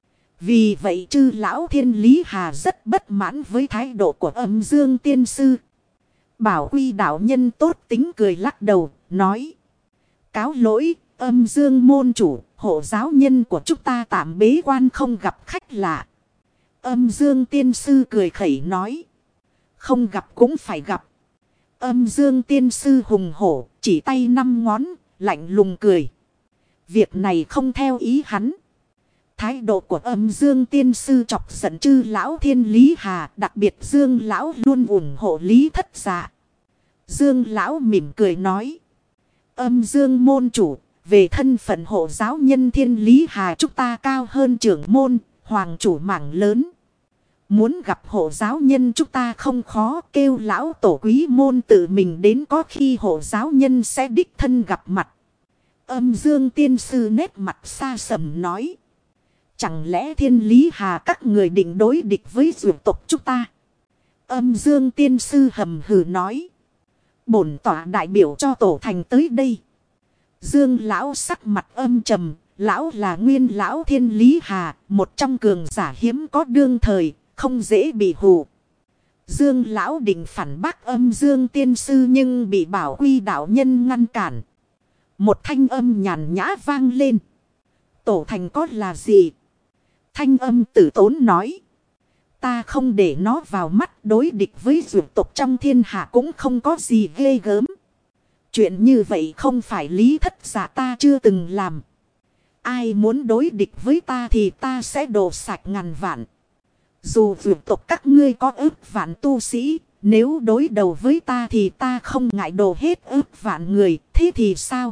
Vì vậy chư lão Thiên Lý Hà rất bất mãn với thái độ của Âm Dương tiên sư. Bảo Quy đạo nhân tốt tính cười lắc đầu, nói: cáo lỗi, Âm Dương môn chủ, hộ giáo nhân của chúng ta tạm bế quan không gặp khách lạ. Âm Dương tiên sư cười khẩy nói: không gặp cũng phải gặp. Âm Dương tiên sư hùng hổ, chỉ tay 5 ngón, lạnh lùng cười. Việc này không theo ý hắn. Thái độ của Âm Dương tiên sư chọc giận chư lão Thiên Lý Hà, đặc biệt Dương lão luôn ủng hộ Lý Thất Dạ. Dương lão mỉm cười nói: Âm Dương môn chủ, về thân phận hộ giáo nhân Thiên Lý Hà chúng ta cao hơn trưởng môn, hoàng chủ mảng lớn. Muốn gặp hộ giáo nhân chúng ta không khó, kêu lão tổ quý môn tự mình đến, có khi hộ giáo nhân sẽ đích thân gặp mặt. Âm Dương tiên sư nét mặt xa sầm nói: chẳng lẽ Thiên Lý Hà các người định đối địch với dược tộc chúng ta? Âm Dương tiên sư hầm hừ nói: bổn tọa đại biểu cho tổ thành tới đây. Dương lão sắc mặt âm trầm, lão là nguyên lão Thiên Lý Hà, một trong cường giả hiếm có đương thời, không dễ bị hù. Dương lão định phản bác Âm Dương tiên sư nhưng bị Bảo Quy đạo nhân ngăn cản. Một thanh âm nhàn nhã vang lên: tổ thành có là gì? Thanh âm tử tốn nói: ta không để nó vào mắt, đối địch với dược tộc trong thiên hạ cũng không có gì ghê gớm. Chuyện như vậy không phải Lý Thất Dạ ta chưa từng làm. Ai muốn đối địch với ta thì ta sẽ đổ sạch ngàn vạn. Dù dược tộc các ngươi có ước vạn tu sĩ, nếu đối đầu với ta thì ta không ngại đổ hết ước vạn người, thế thì sao?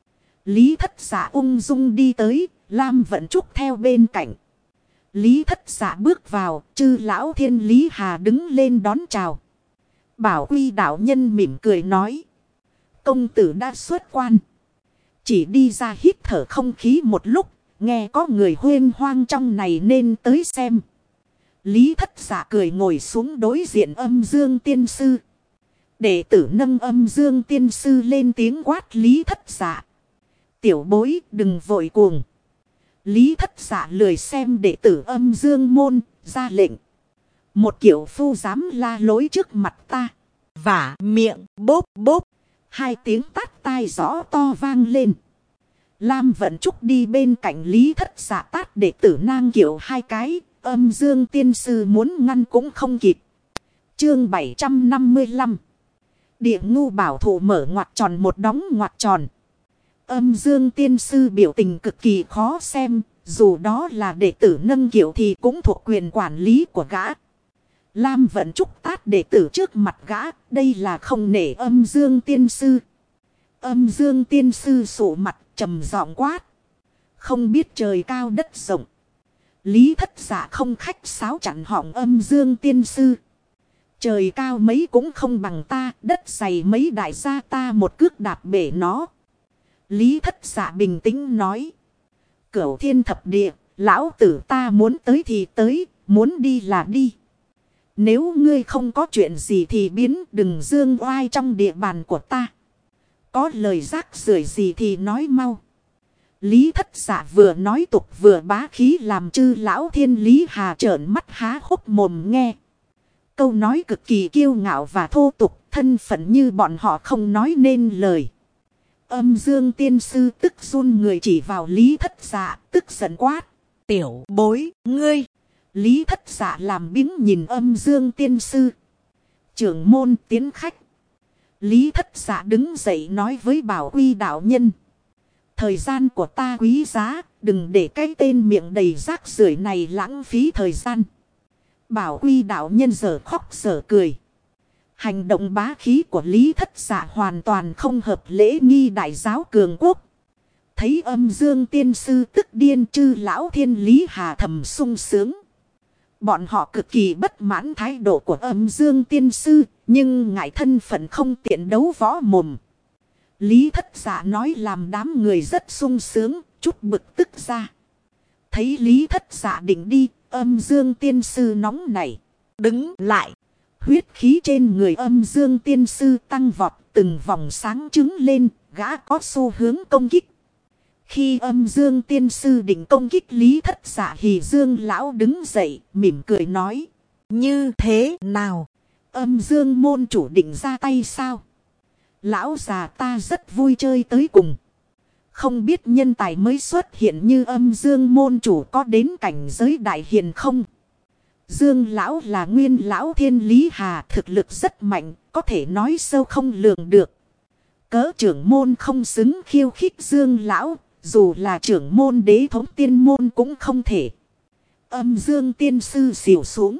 Lý Thất Dạ ung dung đi tới, Lam Vận Trúc theo bên cạnh. Lý Thất Dạ bước vào, chư lão Thiên Lý Hà đứng lên đón chào. Bảo Quy đạo nhân mỉm cười nói: công tử đã xuất quan. Chỉ đi ra hít thở không khí một lúc, nghe có người huênh hoang trong này nên tới xem. Lý Thất Dạ cười ngồi xuống đối diện Âm Dương tiên sư. Đệ tử nâng Âm Dương tiên sư lên tiếng quát Lý Thất Dạ: tiểu bối đừng vội cuồng. Lý Thất Dạ lười xem đệ tử Âm Dương môn, ra lệnh: một kiểu phu dám la lối trước mặt ta. Vả miệng bốp bốp. 2 tiếng tát tai rõ to vang lên. Lam Vận Trúc đi bên cạnh Lý Thất Dạ tát đệ tử nang kiểu 2 cái. Âm Dương tiên sư muốn ngăn cũng không kịp. Chương 755. Địa ngu bảo thủ mở ngoặc tròn một đóng ngoặc tròn. Âm Dương tiên sư biểu tình cực kỳ khó xem. Dù đó là đệ tử nâng kiểu thì cũng thuộc quyền quản lý của gã. Lam Vận Trúc tát đệ tử trước mặt gã. Đây là không nể Âm Dương tiên sư. Âm Dương tiên sư sụ mặt trầm giọng quát. Không biết trời cao đất rộng. Lý Thất Dạ không khách sáo chặn họng Âm Dương tiên sư. Trời cao mấy cũng không bằng ta. Đất dày mấy đại gia ta một cước đạp bể nó. Lý Thất Dạ bình tĩnh nói. Cửu thiên thập địa. Lão tử ta muốn tới thì tới. Muốn đi là đi. Nếu ngươi không có chuyện gì thì biến đừng dương oai trong địa bàn của ta. Có lời rác rưởi gì thì nói mau. Lý Thất Dạ vừa nói tục vừa bá khí làm chư lão thiên Lý Hà trợn mắt há hốc mồm nghe. Câu nói cực kỳ kiêu ngạo và thô tục, thân phận như bọn họ không nói nên lời. Âm Dương tiên sư tức run người chỉ vào Lý Thất Dạ, tức giận quát. Tiểu bối, ngươi. Lý Thất Dạ làm biếng nhìn Âm Dương tiên sư. Trưởng môn tiến khách. Lý Thất Dạ đứng dậy nói với Bảo Quy đạo nhân. Thời gian của ta quý giá, đừng để cái tên miệng đầy rác rưởi này lãng phí thời gian. Bảo Quy đạo nhân giờ khóc giờ cười. Hành động bá khí của Lý Thất Dạ hoàn toàn không hợp lễ nghi đại giáo cường quốc. Thấy Âm Dương tiên sư tức điên chư lão thiên Lý Hà thầm sung sướng. Bọn họ cực kỳ bất mãn thái độ của Âm Dương tiên sư, nhưng ngại thân phận không tiện đấu võ mồm. Lý Thất Dạ nói làm đám người rất sung sướng, chút bực tức ra. Thấy Lý Thất Dạ định đi, Âm Dương tiên sư nóng nảy. Đứng lại, huyết khí trên người Âm Dương tiên sư tăng vọt từng vòng sáng trứng lên, gã có xu hướng công kích. Khi Âm Dương tiên sư định công kích Lý Thất Dạ thì Dương lão đứng dậy, mỉm cười nói. Như thế nào? Âm Dương môn chủ định ra tay sao? Lão già ta rất vui chơi tới cùng. Không biết nhân tài mới xuất hiện như Âm Dương môn chủ có đến cảnh giới đại hiền không? Dương lão là nguyên lão thiên Lý Hà, thực lực rất mạnh, có thể nói sâu không lường được. Cớ trưởng môn không xứng khiêu khích Dương lão, dù là trưởng môn đế thống tiên môn cũng không thể. Âm Dương tiên sư xỉu xuống.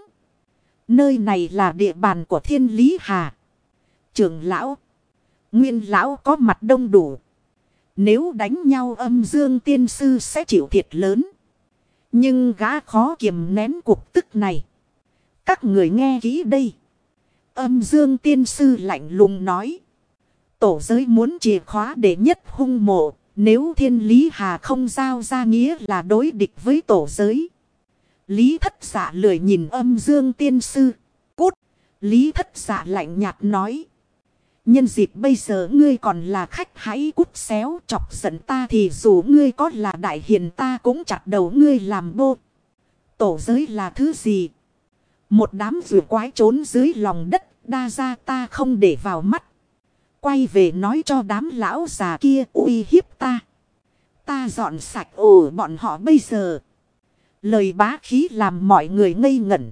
Nơi này là địa bàn của thiên Lý Hà. Trưởng lão, nguyên lão có mặt đông đủ. Nếu đánh nhau Âm Dương tiên sư sẽ chịu thiệt lớn. Nhưng gã khó kiềm nén cuộc tức này. Các người nghe kỹ đây. Âm Dương tiên sư lạnh lùng nói. Tổ giới muốn chìa khóa để nhất hung mộ. Nếu thiên Lý Hà không giao ra nghĩa là đối địch với tổ giới. Lý Thất Dạ lười nhìn Âm Dương tiên sư. Cút. Lý Thất Dạ lạnh nhạt nói. Nhân dịp bây giờ ngươi còn là khách, hãy cút xéo, chọc giận ta thì dù ngươi có là đại hiền ta cũng chặt đầu ngươi làm bô. Tổ giới là thứ gì? Một đám vừa quái trốn dưới lòng đất, đa ra ta không để vào mắt. Quay về nói cho đám lão già kia uy hiếp ta. Ta dọn sạch ổ bọn họ bây giờ. Lời bá khí làm mọi người ngây ngẩn.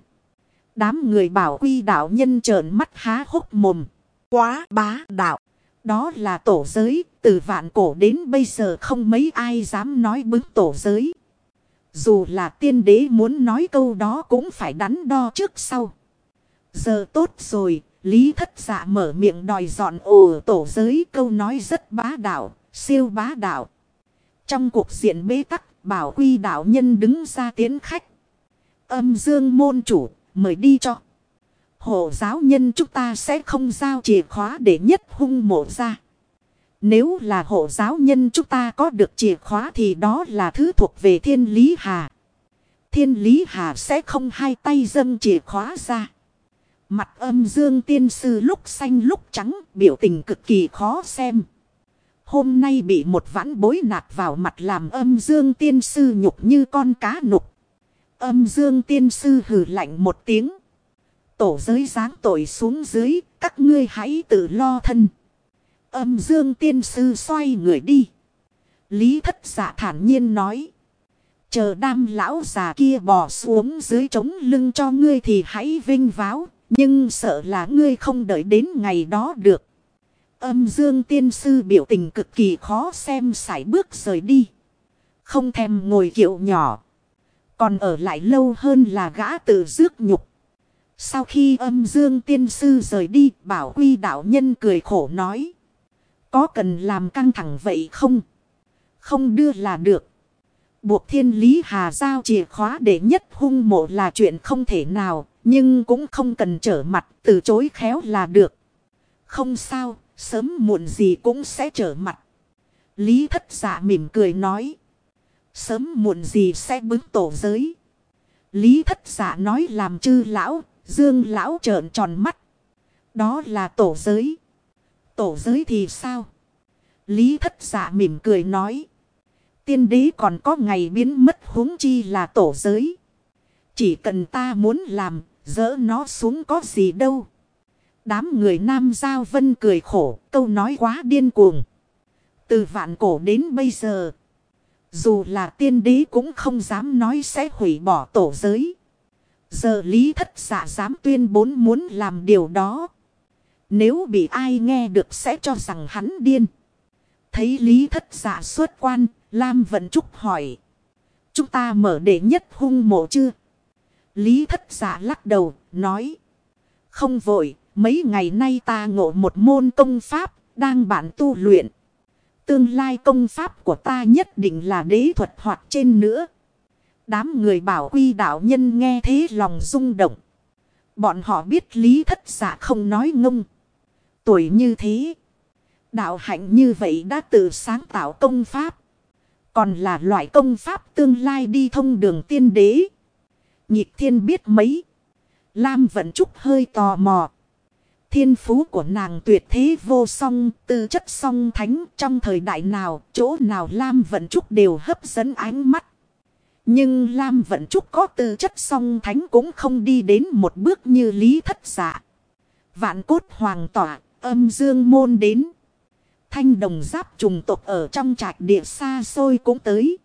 Đám người Bảo Quy đạo nhân trợn mắt há hốc mồm. Quá bá đạo. Đó là tổ giới, từ vạn cổ đến bây giờ không mấy ai dám nói bướng tổ giới. Dù là tiên đế muốn nói câu đó cũng phải đắn đo trước sau. Giờ tốt rồi, Lý Thất Dạ mở miệng đòi dọn ổ tổ giới, câu nói rất bá đạo, siêu bá đạo. Trong cuộc diện bế tắc, Bảo Quy đạo nhân đứng ra tiến khách. Âm Dương môn chủ, mời đi cho. Hộ giáo nhân chúng ta sẽ không giao chìa khóa để nhất hung mộ ra. Nếu là hộ giáo nhân chúng ta có được chìa khóa thì đó là thứ thuộc về thiên Lý Hà. Thiên Lý Hà sẽ không hai tay dâng chìa khóa ra. Mặt Âm Dương tiên sư lúc xanh lúc trắng, biểu tình cực kỳ khó xem. Hôm nay bị một vãn bối nạt vào mặt làm Âm Dương tiên sư nhục như con cá nục. Âm Dương tiên sư hừ lạnh một tiếng. Tổ giới giáng tội xuống dưới, các ngươi hãy tự lo thân. Âm Dương tiên sư xoay người đi. Lý Thất Dạ thản nhiên nói. Chờ đám lão già kia bò xuống dưới trống lưng cho ngươi thì hãy vinh váo. Nhưng sợ là ngươi không đợi đến ngày đó được. Âm Dương tiên sư biểu tình cực kỳ khó xem, sải bước rời đi. Không thèm ngồi kiệu nhỏ. Còn ở lại lâu hơn là gã tự rước nhục. Sau khi âm dương tiên sư rời đi, Bảo Quy đạo nhân cười khổ nói. Có cần làm căng thẳng vậy không? Không đưa là được. Buộc Thiên Lý Hà giao chìa khóa để nhất hung mộ là chuyện không thể nào. Nhưng cũng không cần trở mặt, từ chối khéo là được. Không sao, sớm muộn gì cũng sẽ trở mặt. Lý Thất Dạ mỉm cười nói. Sớm muộn gì sẽ bứng tổ giới. Lý Thất Dạ nói làm Chư lão, Dương lão trợn tròn mắt. Đó là tổ giới. Tổ giới thì sao? Lý Thất Dạ mỉm cười nói. Tiên đế còn có ngày biến mất, huống chi là tổ giới. Chỉ cần ta muốn làm, dỡ nó xuống có gì đâu. Đám người Nam Giao Vân cười khổ, câu nói quá điên cuồng. Từ vạn cổ đến bây giờ, dù là tiên đế cũng không dám nói sẽ hủy bỏ tổ giới. Giờ Lý Thất Dạ dám tuyên bố muốn làm điều đó. Nếu bị ai nghe được sẽ cho rằng hắn điên. Thấy Lý Thất Dạ xuất quan, Lam Vận Trúc hỏi. Chúng ta mở đệ nhất hung mộ chưa? Lý Thất Dạ lắc đầu, nói. Không vội, mấy ngày nay ta ngộ một môn công pháp, đang bản tu luyện. Tương lai công pháp của ta nhất định là đế thuật hoặc trên nữa. Đám người Bảo Quy đạo nhân nghe thế lòng rung động. Bọn họ biết Lý Thất Dạ không nói ngông. Tuổi như thế, đạo hạnh như vậy đã tự sáng tạo công pháp. Còn là loại công pháp tương lai đi thông đường tiên đế. Nhịp thiên biết mấy. Lam Vận Trúc hơi tò mò. Thiên phú của nàng tuyệt thế vô song, tư chất song thánh, trong thời đại nào, chỗ nào Lam Vận Trúc đều hấp dẫn ánh mắt. Nhưng Lam Vận Trúc có tư chất song thánh cũng không đi đến một bước như Lý Thất Dạ. Vạn cốt hoàng tỏa, âm dương môn đến. Thanh đồng giáp trùng tộc ở trong trạch địa xa xôi cũng tới.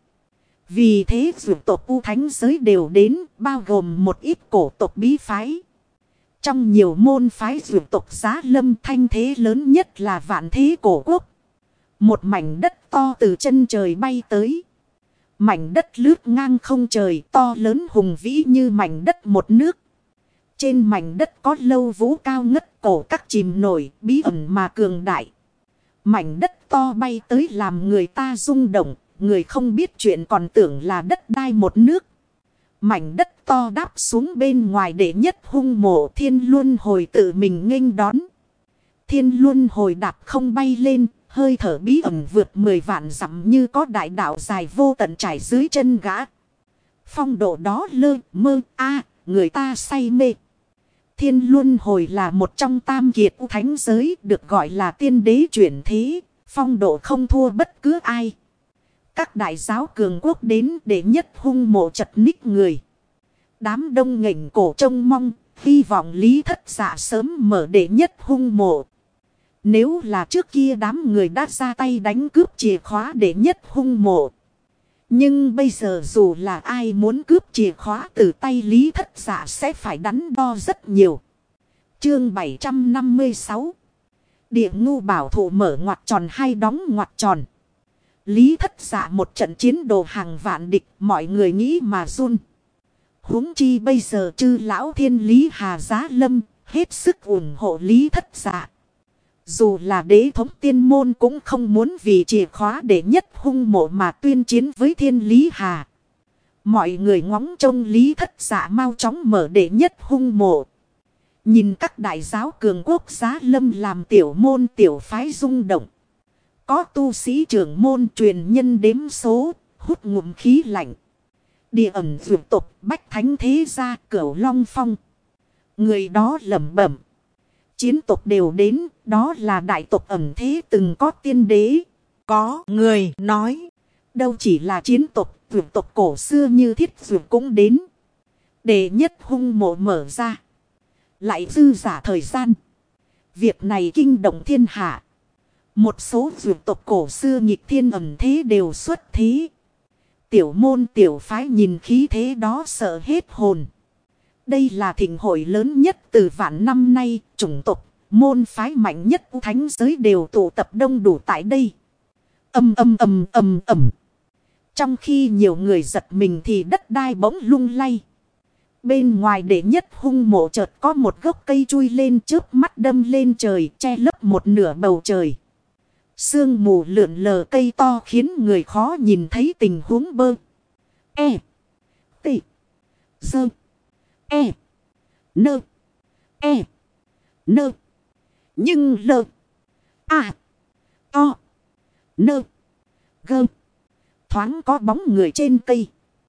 Vì thế dược tộc U Thánh giới đều đến, bao gồm một ít cổ tộc bí phái. Trong nhiều môn phái dược tộc Giá Lâm, thanh thế lớn nhất là Vạn Thế Cổ Quốc. Một mảnh đất to từ chân trời bay tới. Mảnh đất lướt ngang không trời, to lớn hùng vĩ như mảnh đất một nước. Trên mảnh đất có lâu vũ cao ngất, cổ các chìm nổi, bí ẩn mà cường đại. Mảnh đất to bay tới làm người ta rung động, người không biết chuyện còn tưởng là đất đai một nước. Mảnh đất to đáp xuống bên ngoài để nhất hung mộ, Thiên Luân Hồi tự mình nghênh đón. Thiên Luân Hồi đạp không bay lên, hơi thở bí ẩn vượt 10 vạn dặm như có đại đạo dài vô tận trải dưới chân gã. Phong độ đó lơ mơ người ta say mê. Thiên Luân Hồi là một trong tam kiệt U Thánh giới, được gọi là tiên đế chuyển thế, phong độ không thua bất cứ ai. Các đại giáo cường quốc đến để nhất hung mộ chật ních người. Đám đông nghênh cổ trông mong, hy vọng Lý Thất Dạ sớm mở đệ nhất hung mộ. Nếu là trước kia đám người đã ra tay đánh cướp chìa khóa đệ nhất hung mộ. Nhưng bây giờ dù là ai muốn cướp chìa khóa từ tay Lý Thất Dạ sẽ phải đắn đo rất nhiều. Chương 756. Địa ngu bảo thủ mở ngoặc tròn hay đóng ngoặc tròn. Lý Thất Dạ một trận chiến đồ hàng vạn địch, mọi người nghĩ mà run. Huống chi bây giờ Chư lão Thiên Lý Hà Giá Lâm hết sức ủng hộ Lý Thất Dạ. Dù là đế thống tiên môn cũng không muốn vì chìa khóa để nhất hung mộ mà tuyên chiến với Thiên Lý Hà. Mọi người ngóng trông Lý Thất Dạ mau chóng mở đệ nhất hung mộ. Nhìn các đại giáo cường quốc Giá Lâm làm tiểu môn tiểu phái rung động. Có tu sĩ trưởng môn truyền nhân đếm số, hút ngụm khí lạnh. Địa ẩn dược tộc Bách Thánh Thế Gia Cửu Long Phong. Người đó lẩm bẩm. Chiến tộc đều đến, đó là đại tộc ẩn thế từng có tiên đế. Có người nói, đâu chỉ là chiến tộc, dược tộc cổ xưa như thiết dược cũng đến. Đệ nhất hung mộ mở ra. Lại dư giả thời gian. Việc này kinh động thiên hạ. Một số dược tộc cổ xưa nghịch thiên ẩn thế đều xuất thế. Tiểu môn tiểu phái nhìn khí thế đó sợ hết hồn. Đây là thịnh hội lớn nhất từ vạn năm nay, chủng tộc, môn phái mạnh nhất U Thánh giới đều tụ tập đông đủ tại đây. Ầm. Trong khi nhiều người giật mình thì đất đai bỗng lung lay. Bên ngoài đệ nhất hung mộ chợt có một gốc cây chui lên trước mắt đâm lên trời, che lấp một nửa bầu trời. Sương mù lượn lờ cây to khiến người khó nhìn thấy tình huống bơ. E. T. Dơ. E. Nơ. E. Nơ. Nhưng lơ. À. To. Nơ. Gơ. Thoáng có bóng người trên cây.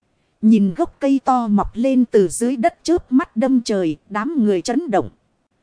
Nhìn gốc cây to mọc lên từ dưới đất chớp mắt đâm trời, đám người chấn động.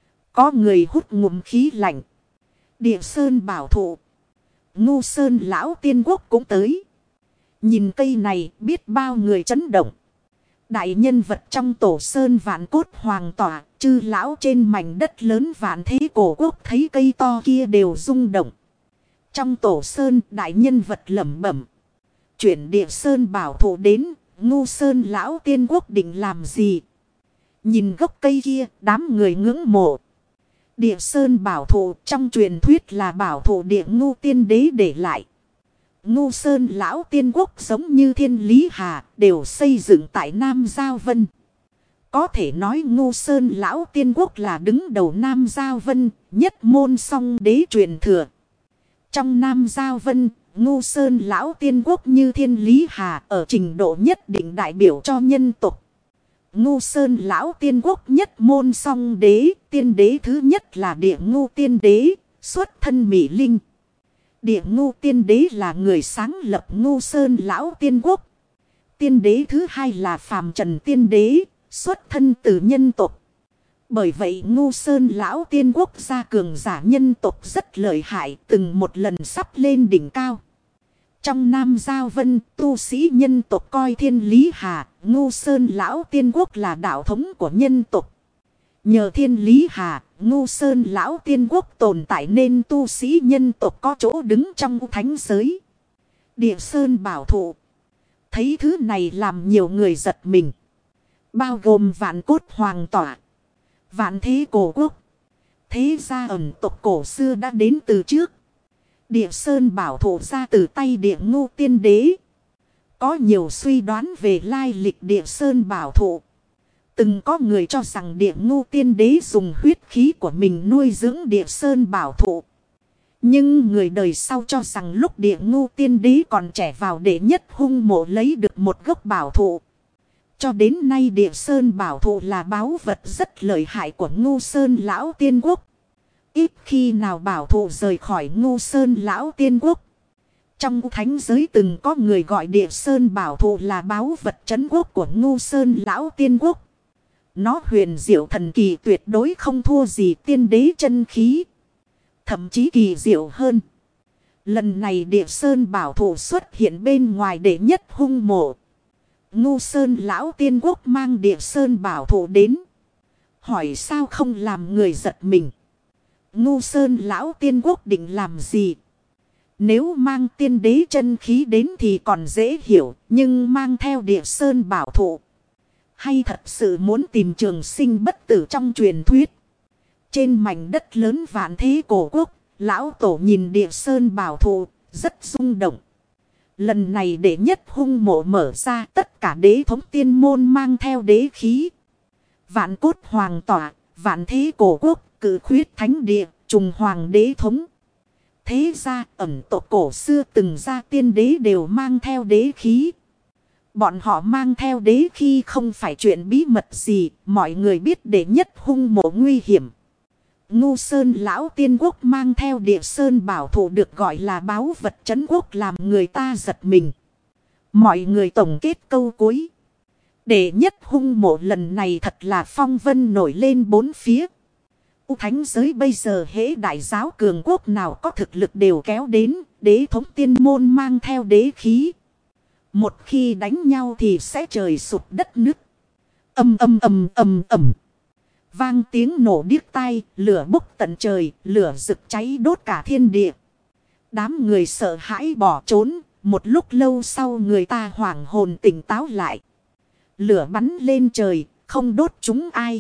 Có người hút ngụm khí lạnh. Địa sơn bảo thụ. Ngu sơn lão tiên quốc cũng tới. Nhìn cây này biết bao người chấn động. Đại nhân vật trong tổ sơn vạn cốt hoàng tỏa, chư lão trên mảnh đất lớn vạn thế cổ quốc thấy cây to kia đều rung động. Trong tổ sơn đại nhân vật lẩm bẩm. Chuyển địa sơn bảo thụ đến, ngu sơn lão tiên quốc định làm gì? Nhìn gốc cây kia, đám người ngưỡng mộ. Địa sơn bảo thụ trong truyền thuyết là bảo thụ địa ngu tiên đế để lại. Ngu sơn lão tiên quốc giống như thiên lý hà đều xây dựng tại Nam Giao Vân. Có thể nói ngu sơn lão tiên quốc là đứng đầu Nam Giao Vân, nhất môn song đế truyền thừa. Trong Nam Giao Vân, ngu sơn lão tiên quốc như thiên lý hà ở trình độ nhất định đại biểu cho nhân tộc. Ngu sơn lão tiên quốc nhất môn song đế, tiên đế thứ nhất là địa ngu tiên đế, xuất thân Mỹ Linh. Địa ngu tiên đế là người sáng lập ngu sơn lão tiên quốc. Tiên đế thứ hai là phàm trần tiên đế, xuất thân từ nhân tộc. Bởi vậy ngu sơn lão tiên quốc gia cường giả nhân tộc rất lợi hại, từng một lần sắp lên đỉnh cao. Trong Nam Giao Vân, tu sĩ nhân tộc coi thiên lý hà, ngu sơn lão tiên quốc là đạo thống của nhân tộc. Nhờ thiên lý hà, ngu sơn lão tiên quốc tồn tại nên tu sĩ nhân tộc có chỗ đứng trong thánh giới. Địa sơn bảo thụ. Thấy thứ này làm nhiều người giật mình. Bao gồm vạn cốt hoàng tỏa. Vạn thế cổ quốc. Thế gia ẩn tộc cổ xưa đã đến từ trước. Địa sơn bảo thụ ra từ tay địa ngu tiên đế. Có nhiều suy đoán về lai lịch địa sơn bảo thụ. Từng có người cho rằng địa ngu tiên đế dùng huyết khí của mình nuôi dưỡng địa sơn bảo thụ. Nhưng người đời sau cho rằng lúc địa ngu tiên đế còn trẻ vào đệ nhất hung mộ lấy được một gốc bảo thụ. Cho đến nay địa sơn bảo thụ là báu vật rất lợi hại của ngu sơn lão tiên quốc. Ít khi nào bảo thụ rời khỏi ngu sơn lão tiên quốc. Trong thánh giới từng có người gọi địa sơn bảo thụ là báu vật trấn quốc của ngu sơn lão tiên quốc. Nó huyền diệu thần kỳ tuyệt đối không thua gì tiên đế chân khí. Thậm chí kỳ diệu hơn. Lần này địa sơn bảo thụ xuất hiện bên ngoài đệ nhất hung mộ. Ngu sơn lão tiên quốc mang địa sơn bảo thụ đến. Hỏi sao không làm người giật mình. Ngu sơn lão tiên quốc định làm gì? Nếu mang tiên đế chân khí đến thì còn dễ hiểu. Nhưng mang theo địa sơn bảo thụ. Hay thật sự muốn tìm trường sinh bất tử trong truyền thuyết. Trên mảnh đất lớn vạn thế cổ quốc. Lão tổ nhìn địa sơn bảo thụ. Rất rung động. Lần này đệ nhất hung mộ mở ra. Tất cả đế thống tiên môn mang theo đế khí. Vạn cốt hoàng tỏa. Vạn thế cổ quốc. Cử khuyết thánh địa. Trùng hoàng đế thống. Thế ra ẩn tộc cổ xưa từng ra tiên đế đều mang theo đế khí. Bọn họ mang theo đế khí không phải chuyện bí mật gì. Mọi người biết đệ nhất hung mộ nguy hiểm. Ngu sơn lão tiên quốc mang theo địa sơn bảo thụ được gọi là báu vật trấn quốc làm người ta giật mình. Mọi người tổng kết câu cuối. Đệ nhất hung mộ lần này thật là phong vân nổi lên bốn phía. Thánh giới bây giờ hễ đại giáo cường quốc nào có thực lực đều kéo đến, đế thống tiên môn mang theo đế khí. Một khi đánh nhau thì sẽ trời sụp đất nứt. Ầm ầm ầm ầm ầm. Vang tiếng nổ điếc tai, lửa bốc tận trời, lửa rực cháy đốt cả thiên địa. Đám người sợ hãi bỏ trốn, một lúc lâu sau người ta hoảng hồn tỉnh táo lại. Lửa bắn lên trời, không đốt chúng ai.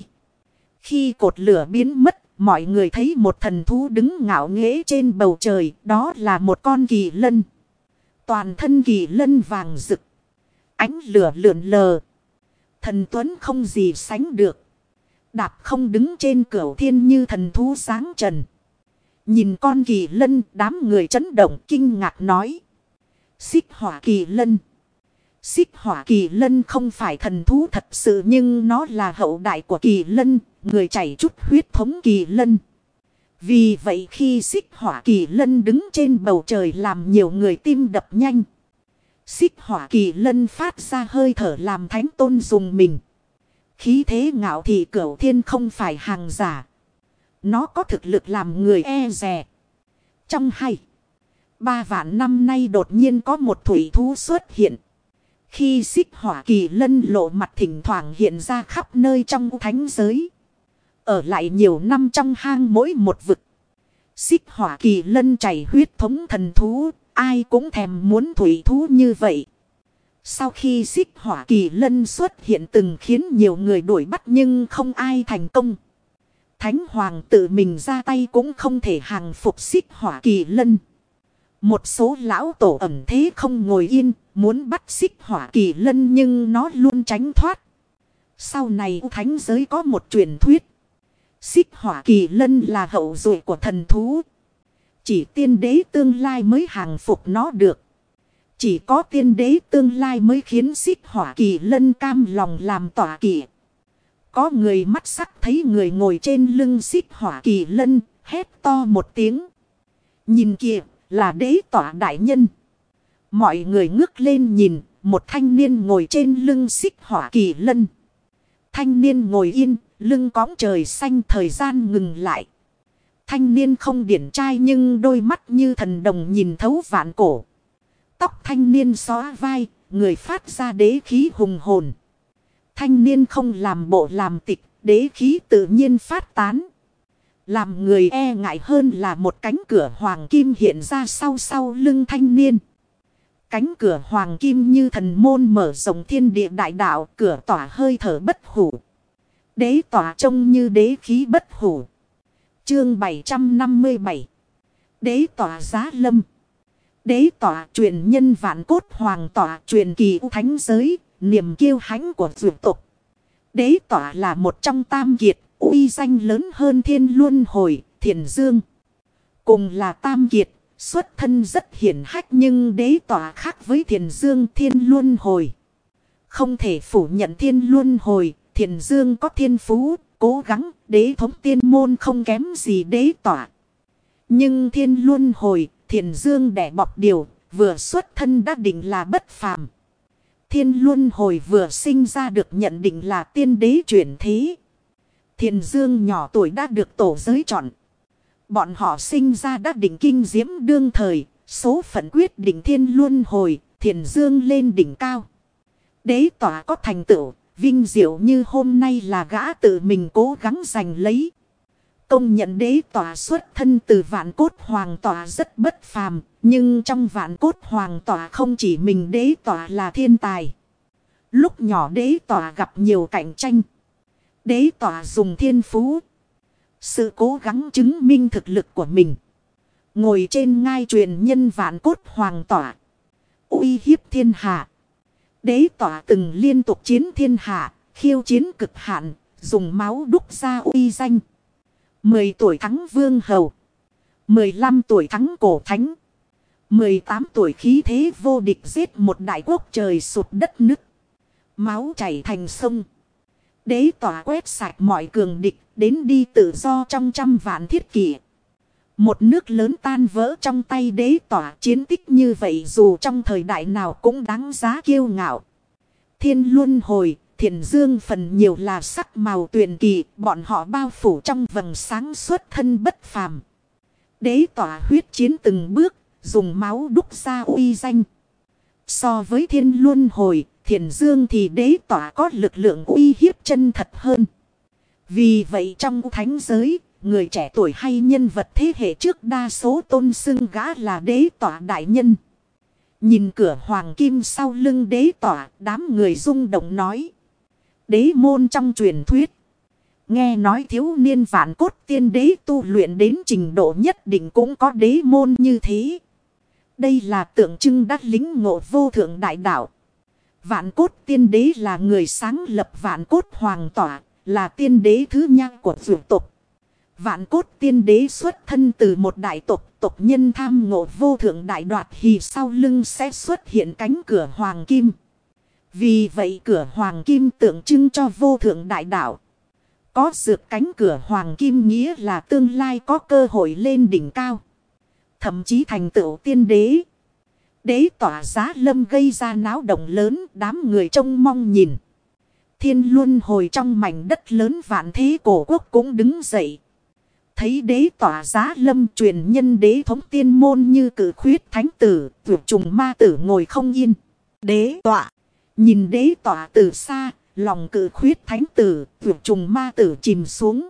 Khi cột lửa biến mất, mọi người thấy một thần thú đứng ngạo nghễ trên bầu trời, đó là một con kỳ lân. Toàn thân kỳ lân vàng rực, ánh lửa lượn lờ. Thần tuấn không gì sánh được. Đạp không đứng trên cửu thiên như thần thú sáng trần. Nhìn con kỳ lân, đám người chấn động kinh ngạc nói. Xích hỏa kỳ lân. Xích hỏa kỳ lân không phải thần thú thật sự, nhưng nó là hậu đại của kỳ lân, người chảy chút huyết thống kỳ lân. Vì vậy khi xích hỏa kỳ lân đứng trên bầu trời làm nhiều người tim đập nhanh. Xích hỏa kỳ lân phát ra hơi thở làm thánh tôn dùng mình. Khí thế ngạo thị cửu thiên không phải hàng giả. Nó có thực lực làm người e dè. Trong 2-3 vạn năm nay đột nhiên có một thủy thú xuất hiện. Khi xích hỏa kỳ lân lộ mặt thỉnh thoảng hiện ra khắp nơi trong thánh giới. Ở lại nhiều năm trong hang mỗi một vực. Xích hỏa kỳ lân chảy huyết thống thần thú. Ai cũng thèm muốn thủy thú như vậy. Sau khi xích hỏa kỳ lân xuất hiện từng khiến nhiều người đuổi bắt nhưng không ai thành công. Thánh hoàng tự mình ra tay cũng không thể hàng phục xích hỏa kỳ lân. Một số lão tổ ẩn thế không ngồi yên, muốn bắt xích hỏa kỳ lân nhưng nó luôn tránh thoát. Sau này thánh giới có một truyền thuyết. Xích hỏa kỳ lân là hậu duệ của thần thú. Chỉ tiên đế tương lai mới hàng phục nó được. Chỉ có tiên đế tương lai mới khiến xích hỏa kỳ lân cam lòng làm tọa kỵ. Có người mắt sắc thấy người ngồi trên lưng xích hỏa kỳ lân, hét to một tiếng. Nhìn kìa, là đế tọa đại nhân. Mọi người ngước lên nhìn, một thanh niên ngồi trên lưng xích hỏa kỳ lân. Thanh niên ngồi yên, lưng cõng trời xanh, thời gian ngừng lại. Thanh niên không điển trai nhưng đôi mắt như thần đồng nhìn thấu vạn cổ. Tóc thanh niên xóa vai, người phát ra đế khí hùng hồn. Thanh niên không làm bộ làm tịch, đế khí tự nhiên phát tán. Làm người e ngại hơn là một cánh cửa hoàng kim hiện ra sau lưng thanh niên. Cánh cửa hoàng kim như thần môn mở rộng thiên địa đại đạo, cửa tỏa hơi thở bất hủ. Đế tỏa trông như đế khí bất hủ. Chương 757. Đế tỏa giá lâm. Đế tỏa truyền nhân vạn cốt hoàng tỏa truyền kỳ thánh giới, niềm kiêu hãnh của vượt tục. Đế tỏa là một trong tam kiệt, uy danh lớn hơn Thiên Luân Hồi, Thiền Dương. Cùng là tam kiệt, xuất thân rất hiển hách nhưng đế tỏa khác với Thiền Dương, Thiên Luân Hồi. Không thể phủ nhận Thiên Luân Hồi, Thiền Dương có thiên phú, cố gắng, đế thống tiên môn không kém gì đế tỏa. Nhưng Thiên Luân Hồi, Thiền Dương đẻ bọc điều, vừa xuất thân đã định là bất phàm. Thiên Luân Hồi vừa sinh ra được nhận định là tiên đế chuyển thế. Thiền Dương nhỏ tuổi đã được tổ giới chọn. Bọn họ sinh ra đã định kinh diễm đương thời, số phận quyết định Thiên Luân Hồi, Thiền Dương lên đỉnh cao. Đế tỏa có thành tựu, vinh diệu như hôm nay là gã tự mình cố gắng giành lấy. Công nhận đế tỏa xuất thân từ vạn cốt hoàng tỏa rất bất phàm, nhưng trong vạn cốt hoàng tỏa không chỉ mình đế tỏa là thiên tài. Lúc nhỏ đế tỏa gặp nhiều cạnh tranh. Đế tỏa dùng thiên phú, sự cố gắng chứng minh thực lực của mình. Ngồi trên ngai truyền nhân vạn cốt hoàng tỏa, uy hiếp thiên hạ. Đế tỏa từng liên tục chiến thiên hạ, khiêu chiến cực hạn, dùng máu đúc ra uy danh. 10 tuổi thắng vương hầu, 15 tuổi thắng cổ thánh, 18 tuổi khí thế vô địch giết một đại quốc trời sụt đất nứt. Máu chảy thành sông. Đế tỏa quét sạch mọi cường địch, đến đi tự do trong trăm vạn thiết kỷ. Một nước lớn tan vỡ trong tay đế tỏa, chiến tích như vậy dù trong thời đại nào cũng đáng giá kiêu ngạo. Thiên Luân Hồi, Thiền Dương phần nhiều là sắc màu tuyền kỳ, bọn họ bao phủ trong vầng sáng xuất thân bất phàm. Đế tỏa huyết chiến từng bước, dùng máu đúc ra uy danh. So với Thiên Luân Hồi, Thiền Dương thì đế tỏa có lực lượng uy hiếp chân thật hơn. Vì vậy trong thánh giới, người trẻ tuổi hay nhân vật thế hệ trước đa số tôn xưng gã là đế tỏa đại nhân. Nhìn cửa hoàng kim sau lưng đế tỏa, đám người rung động nói. Đế môn trong truyền thuyết. Nghe nói thiếu niên vạn cốt tiên đế tu luyện đến trình độ nhất định cũng có đế môn như thế. Đây là tượng trưng đắc lính ngộ vô thượng đại đạo. Vạn cốt tiên đế là người sáng lập vạn cốt hoàng tỏa, là tiên đế thứ nhang của vượt tộc. Vạn cốt tiên đế xuất thân từ một đại tộc, tộc nhân tham ngộ vô thượng đại đoạt hì sau lưng sẽ xuất hiện cánh cửa hoàng kim. Vì vậy cửa hoàng kim tượng trưng cho vô thượng đại đạo. Có dược cánh cửa hoàng kim nghĩa là tương lai có cơ hội lên đỉnh cao. Thậm chí thành tựu tiên đế. Đế tỏa giá lâm gây ra náo động lớn, đám người trông mong nhìn. Thiên luân hồi trong mảnh đất lớn vạn thế cổ quốc cũng đứng dậy. Thấy đế tỏa giá lâm truyền nhân đế thống tiên môn như cử khuyết thánh tử, vượt trùng ma tử ngồi không yên. Đế tỏa, nhìn đế tỏa từ xa, lòng cử khuyết thánh tử, vượt trùng ma tử chìm xuống.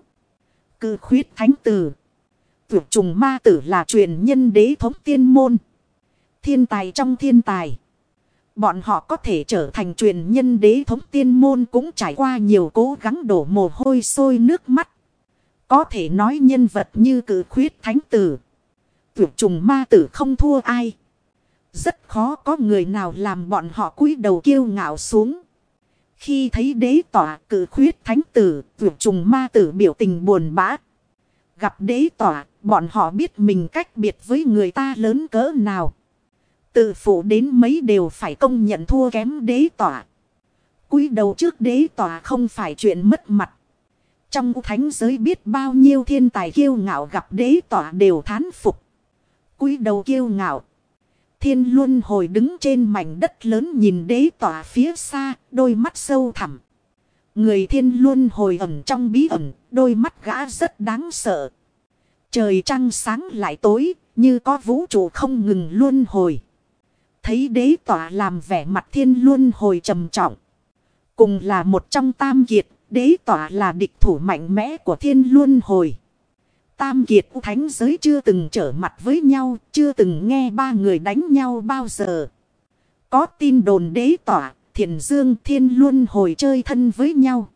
Cử khuyết thánh tử, vượt trùng ma tử là truyền nhân đế thống tiên môn. Thiên tài trong thiên tài. Bọn họ có thể trở thành truyền nhân đế thống tiên môn cũng trải qua nhiều cố gắng đổ mồ hôi sôi nước mắt. Có thể nói nhân vật như cử khuyết thánh tử, vượt trùng ma tử không thua ai. Rất khó có người nào làm bọn họ cúi đầu kiêu ngạo xuống. Khi thấy đế tỏa cử khuyết thánh tử, vượt trùng ma tử biểu tình buồn bã. Gặp đế tỏa, bọn họ biết mình cách biệt với người ta lớn cỡ nào. Từ phụ đến mấy đều phải công nhận thua kém đế tỏa. Cúi đầu trước đế tỏa không phải chuyện mất mặt. Trong thánh giới biết bao nhiêu thiên tài kiêu ngạo gặp đế tỏa đều thán phục. Cúi đầu kiêu ngạo. Thiên luân hồi đứng trên mảnh đất lớn nhìn đế tỏa phía xa, đôi mắt sâu thẳm. Người thiên luân hồi ẩn trong bí ẩn, đôi mắt gã rất đáng sợ. Trời trăng sáng lại tối, như có vũ trụ không ngừng luân hồi. Thấy đế tỏa làm vẻ mặt thiên luân hồi trầm trọng. Cùng là một trong tam kiệt, đế tỏa là địch thủ mạnh mẽ của thiên luân hồi. Tam kiệt thánh giới chưa từng trở mặt với nhau, chưa từng nghe ba người đánh nhau bao giờ. Có tin đồn đế tỏa, Thiền Dương, Thiên Luân hồi chơi thân với nhau.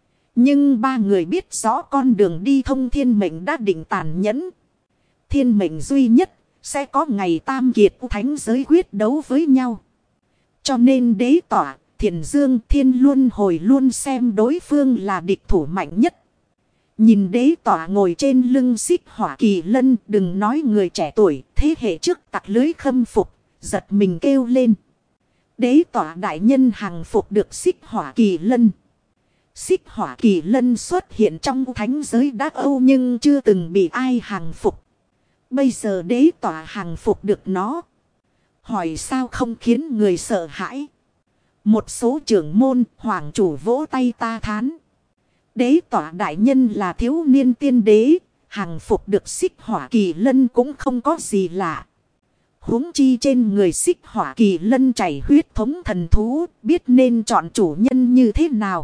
Nhưng ba người biết rõ con đường đi thông thiên mệnh đã định tàn nhẫn. Thiên mệnh duy nhất, sẽ có ngày tam kiệt thánh giới quyết đấu với nhau. Cho nên đế tỏa, Thiền Dương, Thiên Luân hồi luôn xem đối phương là địch thủ mạnh nhất. Nhìn đế tỏa ngồi trên lưng xích hỏa kỳ lân, đừng nói người trẻ tuổi, thế hệ trước tặc lưới khâm phục, giật mình kêu lên. Đế tỏa đại nhân hàng phục được xích hỏa kỳ lân. Xích hỏa kỳ lân xuất hiện trong thánh giới đã âu nhưng chưa từng bị ai hàng phục. Bây giờ đế tỏa hàng phục được nó. Hỏi sao không khiến người sợ hãi. Một số trưởng môn hoàng chủ vỗ tay ta thán. Đế tỏa đại nhân là thiếu niên tiên đế. Hàng phục được xích hỏa kỳ lân cũng không có gì lạ. Huống chi trên người xích hỏa kỳ lân chảy huyết thống thần thú. Biết nên chọn chủ nhân như thế nào.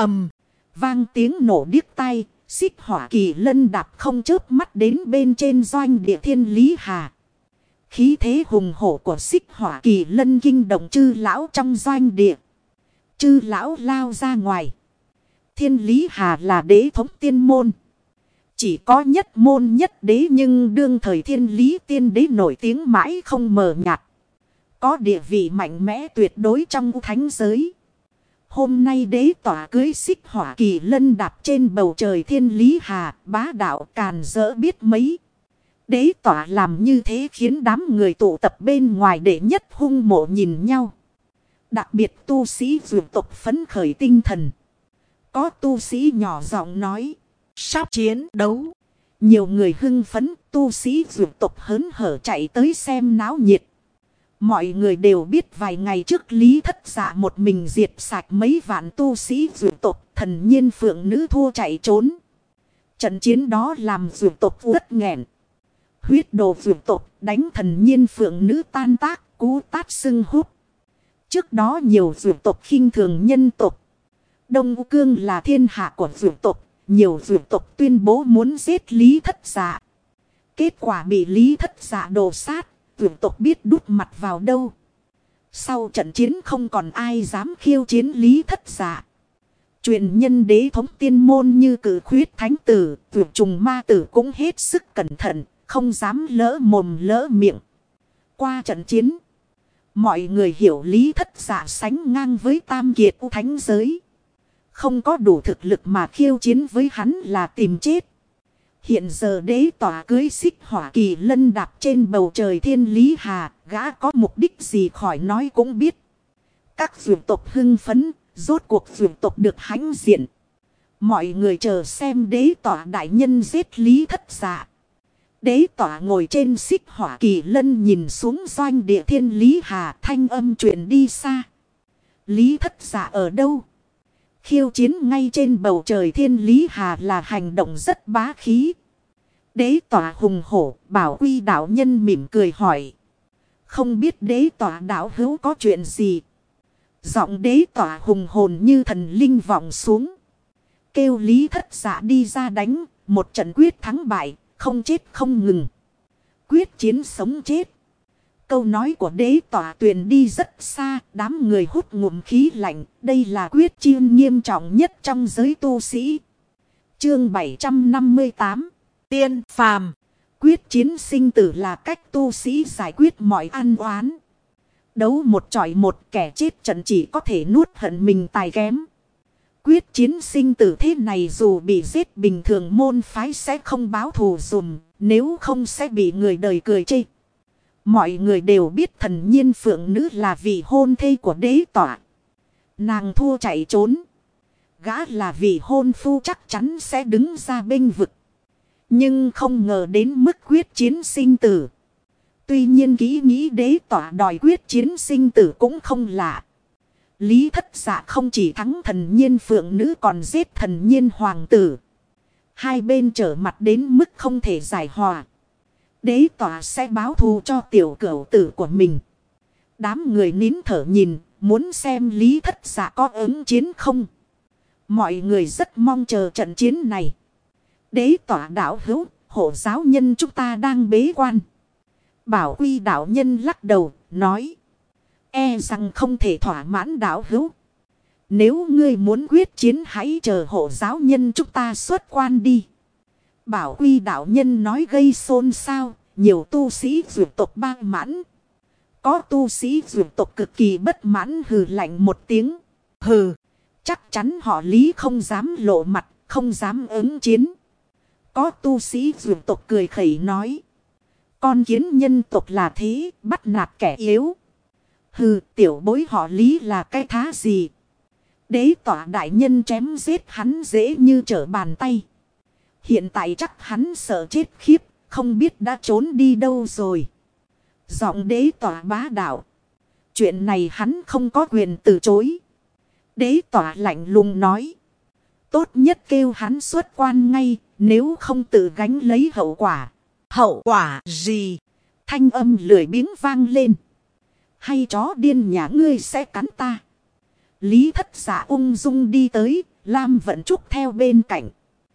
Vang tiếng nổ điếc tai. Xích hỏa kỳ lân đạp không chớp mắt đến bên trên doanh địa thiên lý hà. Khí thế hùng hổ của xích hỏa kỳ lân kinh động chư lão trong doanh địa. Chư lão lao ra ngoài. Thiên lý hà là đế thống tiên môn. Chỉ có nhất môn nhất đế nhưng đương thời thiên lý tiên đế nổi tiếng mãi không mờ nhạt. Có địa vị mạnh mẽ tuyệt đối trong thánh giới. Hôm nay đế tỏa cưới xích hỏa kỳ lân đạp trên bầu trời thiên lý hà, bá đạo càn rỡ biết mấy. Đế tỏa làm như thế khiến đám người tụ tập bên ngoài để nhất hung mộ nhìn nhau. Đặc biệt tu sĩ dược tộc phấn khởi tinh thần. Có tu sĩ nhỏ giọng nói, sắp chiến đấu. Nhiều người hưng phấn, tu sĩ dược tộc hớn hở chạy tới xem náo nhiệt. Mọi người đều biết vài ngày trước Lý Thất Dạ một mình diệt sạch mấy vạn tu sĩ dược tộc, thần nhiên phượng nữ thua chạy trốn. Trận chiến đó làm dược tộc uất nghẹn. Huyết đồ dược tộc đánh thần nhiên phượng nữ tan tác, cú tát sưng húp. Trước đó nhiều dược tộc khinh thường nhân tộc. Đông U Cương là thiên hạ của dược tộc, nhiều dược tộc tuyên bố muốn giết Lý Thất Dạ. Kết quả bị Lý Thất Dạ đồ sát. Dược tộc biết đút mặt vào đâu. Sau trận chiến không còn ai dám khiêu chiến Lý Thất Dạ. Truyền nhân đế thống tiên môn như cử khuyết thánh tử, vượt trùng ma tử cũng hết sức cẩn thận, không dám lỡ mồm lỡ miệng. Qua trận chiến, Mọi người hiểu Lý Thất Dạ sánh ngang với tam kiệt u thánh giới. Không có đủ thực lực mà khiêu chiến với hắn là tìm chết. Hiện giờ đế tỏa cưới xích hỏa kỳ lân đạp trên bầu trời thiên lý hà. Gã có mục đích gì khỏi nói cũng biết. Các vượt tộc hưng phấn. Rốt cuộc vượt tộc được hãnh diện. Mọi người chờ xem đế tỏa đại nhân giết Lý Thất Dạ. Đế tỏa ngồi trên xích hỏa kỳ lân nhìn xuống doanh địa thiên lý hà, thanh âm truyền đi xa. Lý Thất Dạ ở đâu? Khiêu chiến ngay trên bầu trời thiên lý hà là hành động rất bá khí. Đế tỏa hùng hổ, Bảo Quy đạo nhân mỉm cười hỏi. Không biết đế tỏa đạo hữu có chuyện gì? Giọng đế tỏa hùng hồn như thần linh vọng xuống. Kêu Lý Thất Dạ đi ra đánh, một trận quyết thắng bại, không chết không ngừng. Quyết chiến sống chết. Câu nói của đế tỏa truyền đi rất xa, đám người hút ngụm khí lạnh. Đây là quyết chiến nghiêm trọng nhất trong giới tu sĩ. Chương 758 Tiên phàm. Quyết chiến sinh tử là cách tu sĩ giải quyết mọi ăn oán. Đấu một chọi một, kẻ chết trận chỉ có thể nuốt hận mình tài kém. Quyết chiến sinh tử thế này dù bị giết bình thường môn phái sẽ không báo thù dùm, nếu không sẽ bị người đời cười chê. Mọi người đều biết thần nhiên phượng nữ là vị hôn thê của đế tỏa. Nàng thua chạy trốn. Gã là vị hôn phu chắc chắn sẽ đứng ra bênh vực. Nhưng không ngờ đến mức quyết chiến sinh tử. Tuy nhiên kỹ nghĩ đế tỏa đòi quyết chiến sinh tử cũng không lạ. Lý Thất Dạ không chỉ thắng thần nhiên phượng nữ còn giết thần nhiên hoàng tử. Hai bên trở mặt đến mức không thể giải hòa. Đế tỏa sẽ báo thù cho tiểu cửu tử của mình. Đám người nín thở nhìn, muốn xem Lý Thất Dạ có ứng chiến không. Mọi người rất mong chờ trận chiến này. Đế tỏa đạo hữu, hộ giáo nhân chúng ta đang bế quan. Bảo Quy đạo nhân lắc đầu, nói. E rằng không thể thỏa mãn đạo hữu. Nếu ngươi muốn quyết chiến hãy chờ hộ giáo nhân chúng ta xuất quan đi. Bảo Quy đạo nhân nói gây xôn xao. Nhiều tu sĩ vượt tộc bang mãn. Có tu sĩ vượt tộc cực kỳ bất mãn hừ lạnh một tiếng. Hừ, chắc chắn họ Lý không dám lộ mặt, không dám ứng chiến. Có tu sĩ vượt tộc cười khẩy nói. Con kiến nhân tộc là thế, bắt nạt kẻ yếu. Hừ, tiểu bối họ Lý là cái thá gì? Đế tỏa đại nhân chém giết hắn dễ như trở bàn tay. Hiện tại chắc hắn sợ chết khiếp, không biết đã trốn đi đâu rồi. Giọng đế tỏa bá đạo. Chuyện này hắn không có quyền từ chối. Đế tỏa lạnh lùng nói. Tốt nhất kêu hắn xuất quan ngay, nếu không tự gánh lấy hậu quả. Hậu quả gì? Thanh âm lười biếng vang lên. Hay chó điên nhà ngươi sẽ cắn ta? Lý Thất Dạ ung dung đi tới, Lam Vận Trúc theo bên cạnh.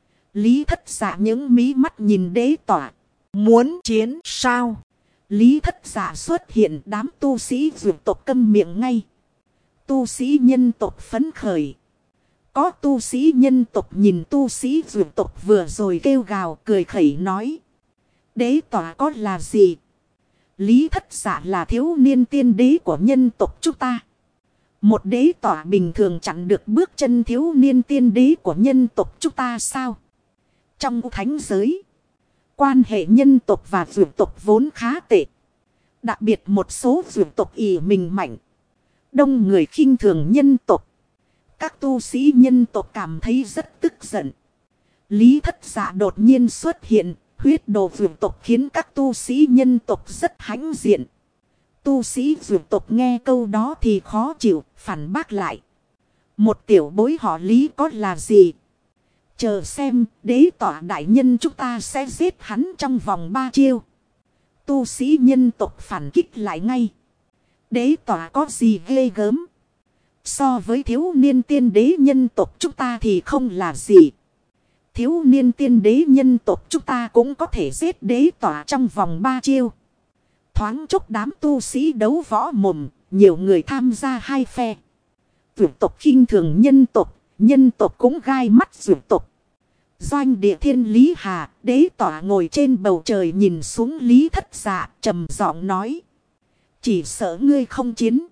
Lý Thất Dạ những mí mắt nhìn đế tỏa. Muốn chiến sao? Lý Thất Dạ xuất hiện, đám tu sĩ vượt tộc câm miệng ngay. Tu sĩ nhân tộc phấn khởi. Có tu sĩ nhân tộc nhìn tu sĩ vượt tộc vừa rồi kêu gào cười khẩy nói. Đế tỏa có là gì? Lý Thất Dạ là thiếu niên tiên đế của nhân tộc chúng ta. Một đế tỏa bình thường chặn được bước chân thiếu niên tiên đế của nhân tộc chúng ta sao? Trong thánh giới, quan hệ nhân tộc và vượt tộc vốn khá tệ. Đặc biệt một số vượt tộc ỷ mình mạnh. Đông người khinh thường nhân tộc. Các tu sĩ nhân tộc cảm thấy rất tức giận. Lý Thất Dạ đột nhiên xuất hiện. Huyết đồ vượt tộc khiến các tu sĩ nhân tộc rất hãnh diện. Tu sĩ vượt tộc nghe câu đó thì khó chịu, phản bác lại. Một tiểu bối họ Lý có là gì? Chờ xem, đế tỏa đại nhân chúng ta sẽ giết hắn trong vòng 3 chiêu. Tu sĩ nhân tộc phản kích lại ngay. Đế tỏa có gì ghê gớm? So với thiếu niên tiên đế nhân tộc chúng ta thì không là gì. Thiếu niên tiên đế nhân tộc chúng ta cũng có thể giết đế tỏa trong vòng 3 chiêu. Thoáng chốc đám tu sĩ đấu võ mồm, nhiều người tham gia hai phe. Vượt tộc khinh thường nhân tộc cũng gai mắt vượt tộc. Doanh địa thiên Lý Hà, đế tỏa ngồi trên bầu trời nhìn xuống Lý Thất Dạ, trầm giọng nói. Chỉ sợ ngươi không chiến.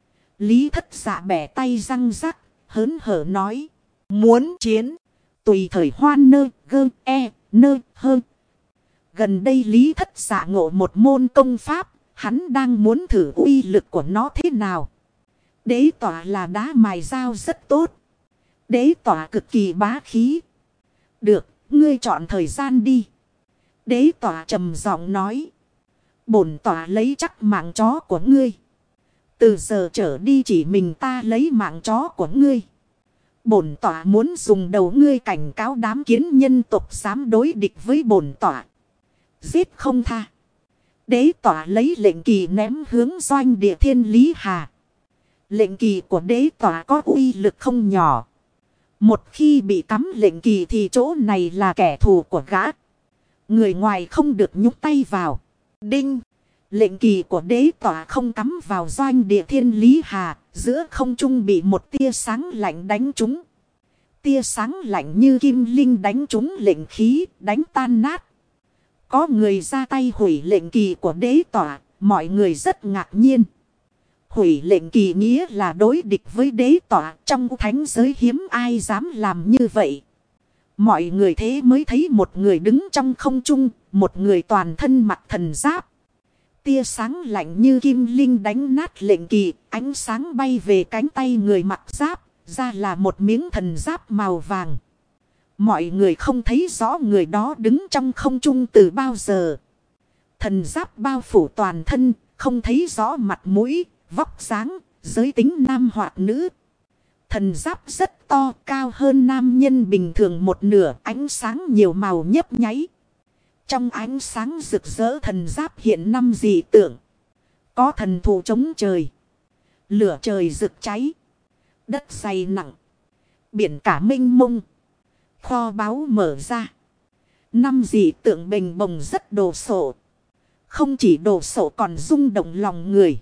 Lý Thất Dạ bẻ tay răng rắc, hớn hở nói. Muốn chiến. Tùy thời hoan nơ, gơ, nơ, hơ. Gần đây Lý Thất Dạ ngộ một môn công pháp. Hắn đang muốn thử uy lực của nó thế nào. Đế tỏa là đá mài dao rất tốt. Đế tỏa cực kỳ bá khí. Được, ngươi chọn thời gian đi. Đế tỏa trầm giọng nói. Bổn tỏa lấy chắc mạng chó của ngươi. Từ giờ trở đi chỉ mình ta lấy mạng chó của ngươi. Bổn tỏa muốn dùng đầu ngươi cảnh cáo đám kiến nhân tộc dám đối địch với bổn tỏa. Giết không tha. Đế tỏa lấy lệnh kỳ ném hướng Doanh Địa Thiên Lý Hà. Lệnh kỳ của đế tỏa có uy lực không nhỏ. Một khi bị cắm lệnh kỳ thì chỗ này là kẻ thù của gã. Người ngoài không được nhúc tay vào. Đinh. Lệnh kỳ của đế tỏa không cắm vào Doanh Địa Thiên Lý Hà. Giữa không trung bị một tia sáng lạnh đánh trúng. Tia sáng lạnh như kim linh đánh trúng lệnh khí, đánh tan nát. Có người ra tay hủy lệnh kỳ của đế tỏa. Mọi người rất ngạc nhiên. Hủy lệnh kỳ nghĩa là đối địch với đế tỏa. Trong thánh giới hiếm ai dám làm như vậy. Mọi người thế mới thấy một người đứng trong không trung. Một người toàn thân mặc thần giáp. Tia sáng lạnh như kim linh đánh nát lệnh kỳ. Ánh sáng bay về cánh tay người mặc giáp. Ra là một miếng thần giáp màu vàng. Mọi người không thấy rõ người đó đứng trong không trung từ bao giờ. Thần giáp bao phủ toàn thân. Không thấy rõ mặt mũi, vóc dáng, giới tính nam hoặc nữ. Thần giáp rất to, cao hơn nam nhân bình thường một nửa. Ánh sáng nhiều màu nhấp nháy. Trong ánh sáng rực rỡ thần giáp hiện 5 dị tượng. Có thần thù chống trời. Lửa trời rực cháy. Đất dày nặng. Biển cả mênh mông. Kho báu mở ra. 5 dị tượng bềnh bồng rất đồ sộ. Không chỉ đồ sộ còn rung động lòng người.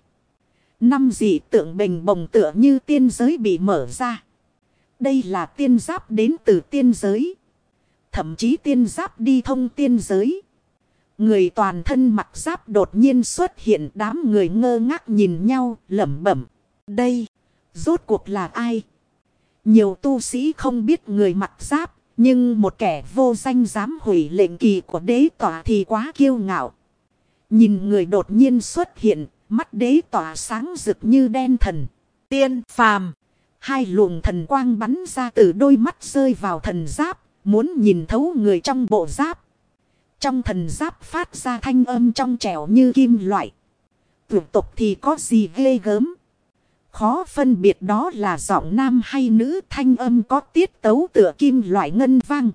5 dị tượng bềnh bồng tựa như tiên giới bị mở ra. Đây là tiên giáp đến từ tiên giới. Thậm chí tiên giáp đi thông tiên giới. Người toàn thân mặc giáp đột nhiên xuất hiện, đám người ngơ ngác nhìn nhau lẩm bẩm. Đây, rốt cuộc là ai? Nhiều tu sĩ không biết người mặc giáp, nhưng một kẻ vô danh dám hủy lệnh kỳ của đế tỏa thì quá kiêu ngạo. Nhìn người đột nhiên xuất hiện, mắt đế tỏa sáng rực như đen thần. Tiên phàm. 2 luồng thần quang bắn ra từ đôi mắt rơi vào thần giáp, muốn nhìn thấu người trong bộ giáp. Trong thần giáp phát ra thanh âm trong trẻo như kim loại. Vượt tục thì có gì ghê gớm. Khó phân biệt đó là giọng nam hay nữ, thanh âm có tiết tấu tựa kim loại ngân vang.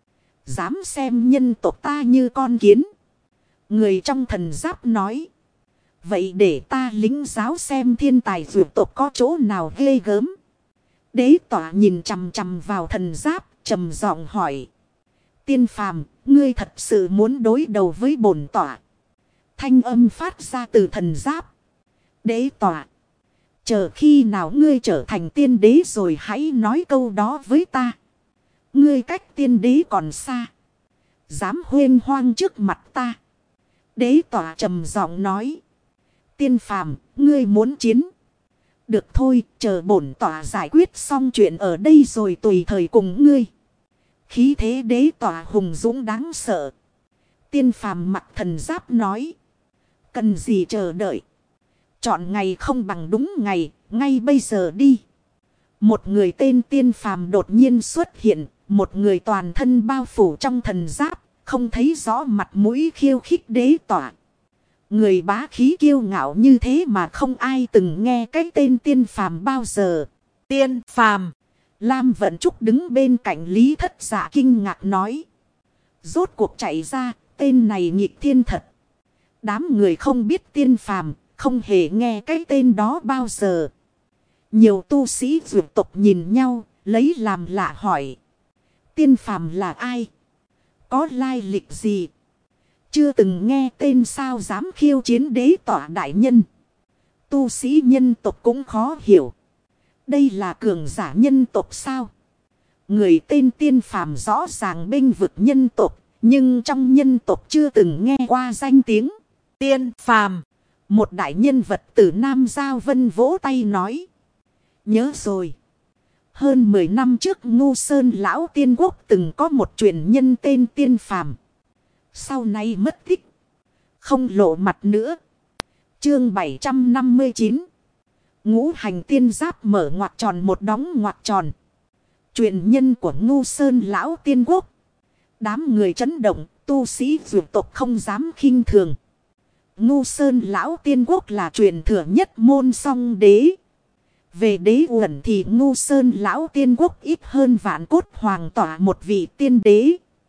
Dám xem nhân tộc ta như con kiến. Người trong thần giáp nói. Vậy để ta lính giáo xem thiên tài vượt tộc có chỗ nào ghê gớm. Đế tỏa nhìn chằm chằm vào thần giáp, trầm giọng hỏi. Tiên phàm, ngươi thật sự muốn đối đầu với bổn tỏa? Thanh âm phát ra từ thần giáp. Đế tỏa. Chờ khi nào ngươi trở thành tiên đế rồi hãy nói câu đó với ta. Ngươi cách tiên đế còn xa. Dám huênh hoang trước mặt ta. Đế tỏa trầm giọng nói. Tiên phàm, ngươi muốn chiến. Được thôi, chờ bổn tỏa giải quyết xong chuyện ở đây rồi tùy thời cùng ngươi. Khí thế đế tỏa hùng dũng đáng sợ. Tiên phàm mặc thần giáp nói. Cần gì chờ đợi. Chọn ngày không bằng đúng ngày, ngay bây giờ đi. Một người tên tiên phàm đột nhiên xuất hiện. Một người toàn thân bao phủ trong thần giáp. Không thấy rõ mặt mũi khiêu khích đế tỏa. Người bá khí kiêu ngạo như thế mà không ai từng nghe cái tên tiên phàm bao giờ. Tiên phàm. Lam Vận Trúc đứng bên cạnh Lý Thất Dạ kinh ngạc nói. Rốt cuộc chạy ra, tên này nghịch thiên thật. Đám người không biết tiên phàm, không hề nghe cái tên đó bao giờ. Nhiều tu sĩ vượt tộc nhìn nhau, lấy làm lạ hỏi. Tiên phàm là ai? Có lai lịch gì? Chưa từng nghe tên sao dám khiêu chiến đế tỏa đại nhân. Tu sĩ nhân tộc cũng khó hiểu. Đây là cường giả nhân tộc sao? Người tên tiên phàm rõ ràng bênh vực nhân tộc. Nhưng trong nhân tộc chưa từng nghe qua danh tiếng. Tiên phàm. Một đại nhân vật từ Nam Giao Vân vỗ tay nói. Nhớ rồi. Hơn 10 năm trước Ngô Sơn Lão Tiên Quốc từng có một truyền nhân tên Tiên Phàm. Sau này mất tích. Không lộ mặt nữa. Chương 759. Ngũ hành tiên giáp mở ngoặc tròn một đóng ngoặc tròn. Truyền nhân của Ngô Sơn Lão Tiên Quốc. Đám người chấn động, tu sĩ vượt tộc không dám khinh thường. Ngô Sơn Lão Tiên Quốc là truyền thừa nhất môn song đế. Về đế uẩn thì Ngô Sơn Lão Tiên Quốc ít hơn Vạn Cốt Hoàng tỏa một vị tiên đế.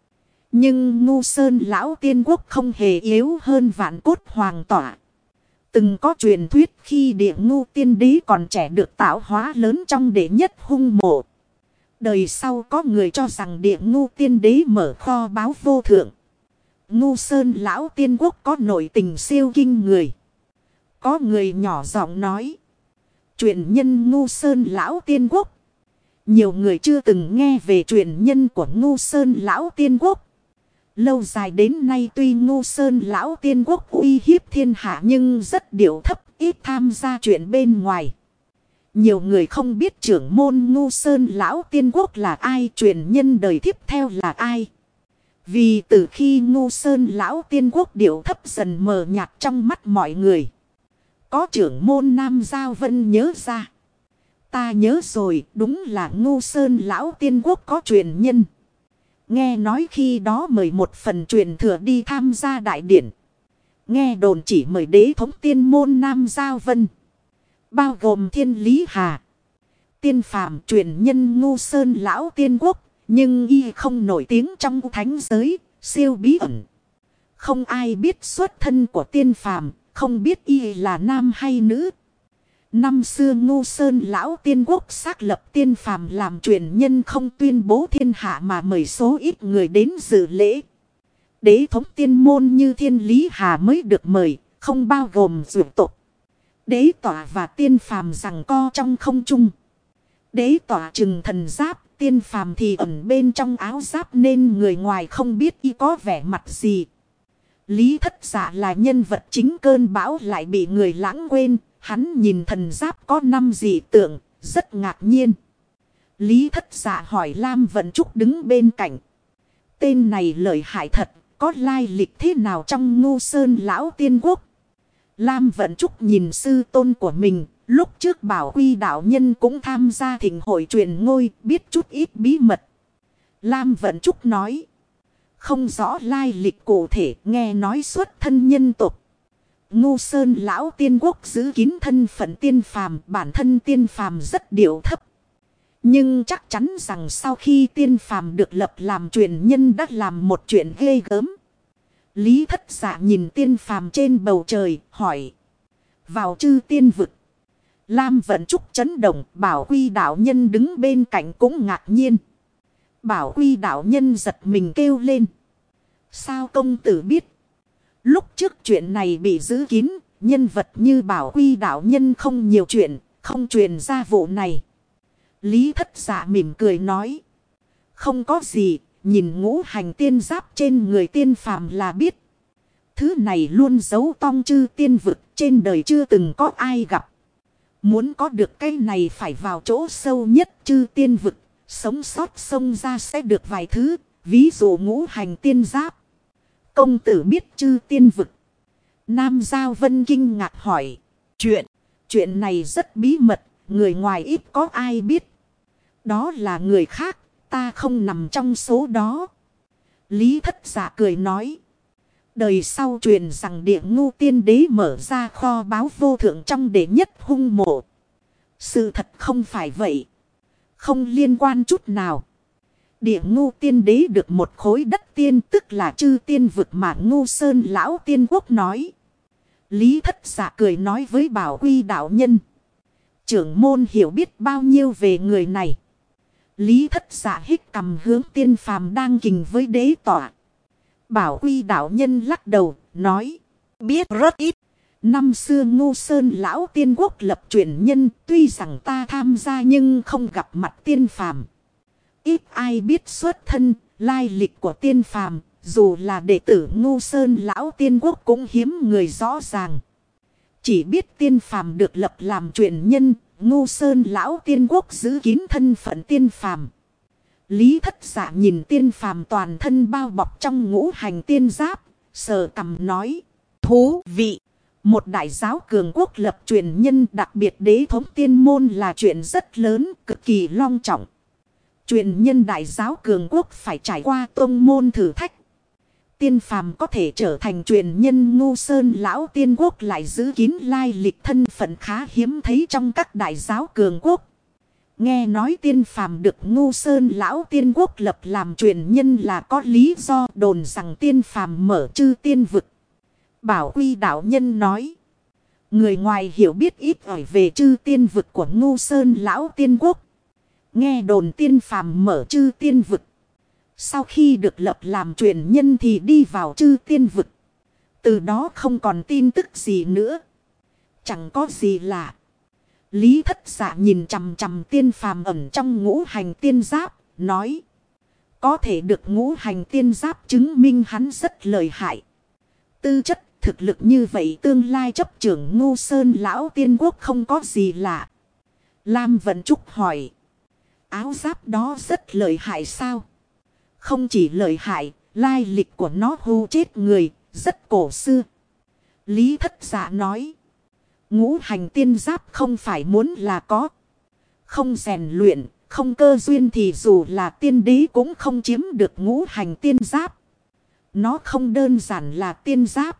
Nhưng Ngô Sơn Lão Tiên Quốc không hề yếu hơn Vạn Cốt Hoàng tỏa. Từng có truyền thuyết khi địa Ngô Tiên Đế còn trẻ được tạo hóa lớn trong đệ nhất hung mộ. Đời sau có người cho rằng địa Ngô Tiên Đế mở kho báu vô thượng. Ngô Sơn Lão Tiên Quốc có nội tình siêu kinh người. Có người nhỏ giọng nói. Truyền nhân Ngô Sơn Lão Tiên Quốc. Nhiều người chưa từng nghe về truyền nhân của Ngô Sơn Lão Tiên Quốc. Lâu dài đến nay tuy Ngô Sơn Lão Tiên Quốc uy hiếp thiên hạ nhưng rất điệu thấp, ít tham gia chuyện bên ngoài. Nhiều người không biết trưởng môn Ngô Sơn Lão Tiên Quốc là ai, truyền nhân đời tiếp theo là ai. Vì từ khi Ngô Sơn Lão Tiên Quốc điệu thấp dần mờ nhạt trong mắt mọi người. Có trưởng môn Nam Giao Vân nhớ ra. Ta nhớ rồi, đúng là Ngô Sơn Lão Tiên Quốc có truyền nhân. Nghe nói khi đó mời một phần truyền thừa đi tham gia đại điển. Nghe đồn chỉ mời đế thống tiên môn Nam Giao Vân. Bao gồm Thiên Lý Hà. Tiên phàm truyền nhân Ngô Sơn Lão Tiên Quốc. Nhưng y không nổi tiếng trong thánh giới, siêu bí ẩn. Không ai biết xuất thân của tiên phàm, không biết y là nam hay nữ. Năm xưa Ngô Sơn Lão Tiên Quốc xác lập tiên phàm làm truyền nhân không tuyên bố thiên hạ mà mời số ít người đến dự lễ. Đế thống tiên môn như Thiên Lý Hà mới được mời, không bao gồm dược tộc. Đế tỏa và tiên phàm giằng co trong không trung. Đế tỏa trừng thần giáp, tiên phàm thì ẩn bên trong áo giáp nên người ngoài không biết y có vẻ mặt gì. Lý Thất Dạ là nhân vật chính cơn bão lại bị người lãng quên. Hắn nhìn thần giáp có 5 dị tượng, rất ngạc nhiên. Lý Thất Dạ hỏi Lam Vận Trúc đứng bên cạnh. Tên này lợi hại thật, có lai lịch thế nào trong Ngô Sơn Lão Tiên Quốc? Lam Vận Trúc nhìn sư tôn của mình, lúc trước Bảo Quy đạo nhân cũng tham gia thịnh hội truyền ngôi, biết chút ít bí mật. Lam Vận Trúc nói. Không rõ lai lịch cụ thể, nghe nói xuất thân nhân tộc. Ngô Sơn Lão Tiên Quốc giữ kín thân phận tiên phàm, bản thân tiên phàm rất điệu thấp. Nhưng chắc chắn rằng sau khi tiên phàm được lập làm truyền nhân đã làm một chuyện ghê gớm. Lý Thất Dạ nhìn tiên phàm trên bầu trời, hỏi. Vào chư tiên vực. Lam Vận Trúc chấn động, Bảo Quy đạo nhân đứng bên cạnh cũng ngạc nhiên. Bảo Quy đạo nhân giật mình kêu lên. Sao công tử biết? Lúc trước chuyện này bị giữ kín, nhân vật như Bảo Quy đạo nhân không nhiều chuyện, không truyền ra vụ này. Lý Thất Dạ mỉm cười nói. Không có gì, nhìn ngũ hành tiên giáp trên người tiên phàm là biết. Thứ này luôn giấu tong chư tiên vực, trên đời chưa từng có ai gặp. Muốn có được cái này phải vào chỗ sâu nhất chư tiên vực, sống sót xông ra sẽ được vài thứ, ví dụ ngũ hành tiên giáp. Công tử biết chư tiên vực. Nam Giao Vân kinh ngạc hỏi. Chuyện này rất bí mật, người ngoài ít có ai biết. Đó là người khác, ta không nằm trong số đó. Lý Thất Dạ cười nói. Đời sau truyền rằng địa Ngô Tiên Đế mở ra kho báu vô thượng trong đệ nhất hung mộ. Sự thật không phải vậy. Không liên quan chút nào. Địa Ngô Tiên Đế được một khối đất tiên, tức là chư tiên vực mà Ngô Sơn Lão Tiên Quốc nói. Lý Thất Dạ cười nói với Bảo Quy đạo nhân. Trưởng môn hiểu biết bao nhiêu về người này. Lý Thất Dạ hít cằm hướng tiên phàm đang kình với đế tỏa. Bảo Quy đạo nhân lắc đầu, nói. Biết rất ít. Năm xưa Ngô Sơn Lão Tiên Quốc lập truyền nhân, tuy rằng ta tham gia nhưng không gặp mặt tiên phàm. Ít ai biết xuất thân, lai lịch của tiên phàm, dù là đệ tử Ngô Sơn Lão Tiên Quốc cũng hiếm người rõ ràng. Chỉ biết tiên phàm được lập làm truyền nhân, Ngô Sơn lão tiên quốc giữ kín thân phận tiên phàm. Lý Thất Dạ nhìn tiên phàm toàn thân bao bọc trong ngũ hành tiên giáp, sờ cằm nói, thú vị. Một đại giáo cường quốc lập truyền nhân, đặc biệt đế thống tiên môn là chuyện rất lớn, cực kỳ long trọng. Truyền nhân đại giáo cường quốc phải trải qua tông môn thử thách. Tiên phàm có thể trở thành truyền nhân Ngô Sơn lão tiên quốc lại giữ kín lai lịch thân phận khá hiếm thấy trong các đại giáo cường quốc. Nghe nói tiên phàm được Ngô Sơn lão tiên quốc lập làm truyền nhân là có lý do, đồn rằng tiên phàm mở chư tiên vực. Bảo Quy đạo nhân nói, người ngoài hiểu biết ít ỏi về chư tiên vực của Ngô Sơn lão tiên quốc. Nghe đồn tiên phàm mở chư tiên vực, sau khi được lập làm truyền nhân thì đi vào chư tiên vực. Từ đó không còn tin tức gì nữa. Chẳng có gì lạ. Lý Thất Dạ nhìn chằm chằm tiên phàm ẩn trong ngũ hành tiên giáp, nói, có thể được ngũ hành tiên giáp chứng minh hắn rất lợi hại. Tư chất thực lực như vậy, tương lai chấp trưởng Ngô Sơn lão tiên quốc không có gì lạ. Lam Vận Trúc hỏi, áo giáp đó rất lợi hại sao? Không chỉ lợi hại, lai lịch của nó hù chết người, rất cổ xưa. Lý Thất Dạ nói, ngũ hành tiên giáp không phải muốn là có. Không rèn luyện, không cơ duyên thì dù là tiên đế cũng không chiếm được ngũ hành tiên giáp. Nó không đơn giản là tiên giáp.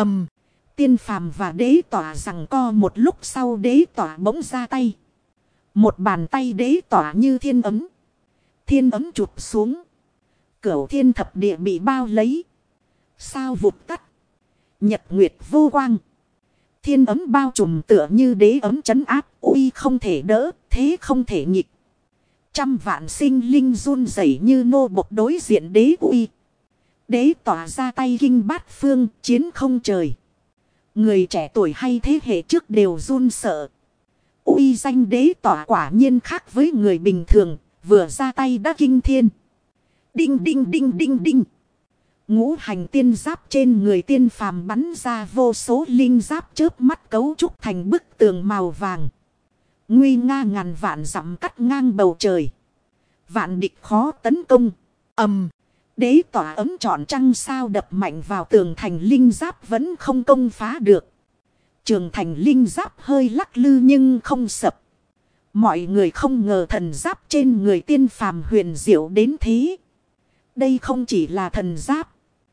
Tiên phàm và đế tỏa rằng co một lúc sau, đế tỏa bỗng ra tay. Một bàn tay đế tỏa như thiên ấm. Thiên ấm chụp xuống. Cửu thiên thập địa bị bao lấy. Sao vụt tắt. Nhật nguyệt vô quang. Thiên ấm bao trùm tựa như đế ấm trấn áp, uy không thể đỡ, thế không thể nghịch. Trăm vạn sinh linh run rẩy như nô bộc đối diện đế uy. Đế tỏa ra tay kinh bát phương, chiến không trời. Người trẻ tuổi hay thế hệ trước đều run sợ. Uy danh đế tỏa quả nhiên khác với người bình thường, vừa ra tay đã kinh thiên. Đinh đinh đinh đinh đinh. Ngũ hành tiên giáp trên người tiên phàm bắn ra vô số linh giáp chớp mắt cấu trúc thành bức tường màu vàng. Nguy nga ngàn vạn dặm cắt ngang bầu trời. Vạn địch khó tấn công. Đế tỏa ấm trọn trăng sao đập mạnh vào tường thành linh giáp vẫn không công phá được. Trường thành linh giáp hơi lắc lư nhưng không sập. Mọi người không ngờ thần giáp trên người tiên phàm huyền diệu đến thế. Đây không chỉ là thần giáp.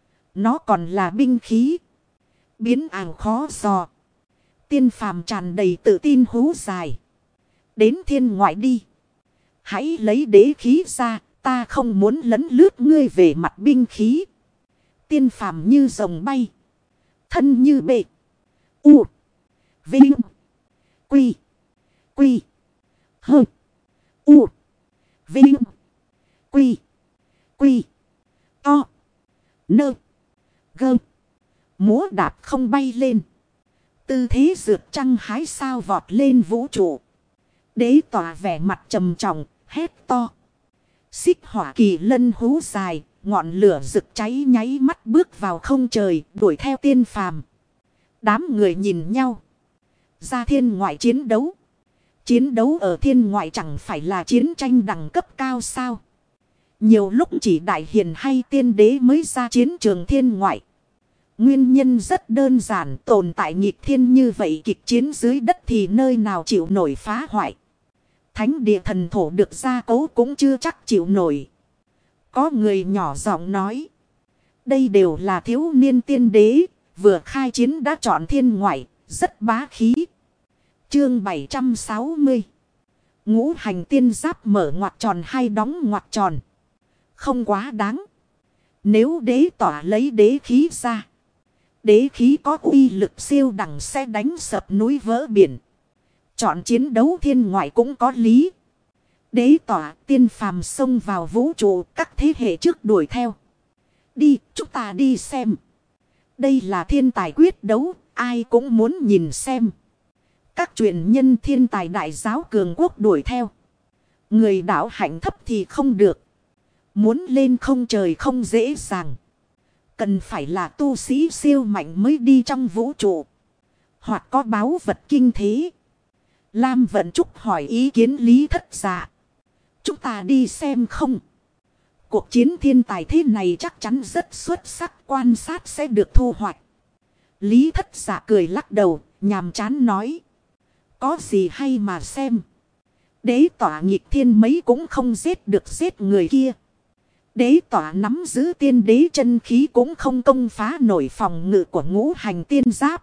Nó còn là binh khí. Biến ảo khó dò. Tiên phàm tràn đầy tự tin hú dài. Đến thiên ngoại đi. Hãy lấy đế khí ra. Ta không muốn lấn lướt ngươi về mặt binh khí. Tiên phàm như rồng bay. Thân như bệ. U. Vinh. Quy. Quy. Hơ. U. Vinh. Quy. Quy. To. Nơ. Gơ. Múa đạp không bay lên. Tư thế rượt trăng hái sao vọt lên vũ trụ. Đế tỏa vẻ mặt trầm trọng, hét to. Xích hỏa kỳ lân hú dài, ngọn lửa rực cháy nháy mắt bước vào không trời, đuổi theo tiên phàm. Đám người nhìn nhau. Ra thiên ngoại chiến đấu. Chiến đấu ở thiên ngoại chẳng phải là chiến tranh đẳng cấp cao sao? Nhiều lúc chỉ đại hiền hay tiên đế mới ra chiến trường thiên ngoại. Nguyên nhân rất đơn giản, tồn tại nghịch thiên như vậy, kịch chiến dưới đất thì nơi nào chịu nổi phá hoại. Thánh địa thần thổ được gia cố cũng chưa chắc chịu nổi. Có người nhỏ giọng nói. Đây đều là thiếu niên tiên đế, vừa khai chiến đã chọn thiên ngoại, rất bá khí. Chương 760. Ngũ hành tiên giáp mở ngoặc tròn hay đóng ngoặc tròn. Không quá đáng. Nếu đế tỏa lấy đế khí ra. Đế khí có uy lực siêu đẳng sẽ đánh sập núi vỡ biển. Chọn chiến đấu thiên ngoại cũng có lý. Đế tỏa tiên phàm xông vào vũ trụ, các thế hệ trước đuổi theo. Đi, chúng ta đi xem. Đây là thiên tài quyết đấu, ai cũng muốn nhìn xem. Các truyền nhân thiên tài đại giáo cường quốc đuổi theo. Người đạo hạnh thấp thì không được. Muốn lên không trời không dễ dàng. Cần phải là tu sĩ siêu mạnh mới đi trong vũ trụ. hoặc có báu vật kinh thế. Lam Vận Trúc hỏi ý kiến Lý Thất Dạ. Chúng ta đi xem không? Cuộc chiến thiên tài thế này chắc chắn rất xuất sắc, quan sát sẽ được thu hoạch. Lý Thất Dạ cười lắc đầu, nhàm chán nói. Có gì hay mà xem. Đế tỏa nghịch thiên mấy cũng không giết được giết người kia. Đế tỏa nắm giữ tiên đế chân khí cũng không công phá nổi phòng ngự của ngũ hành tiên giáp.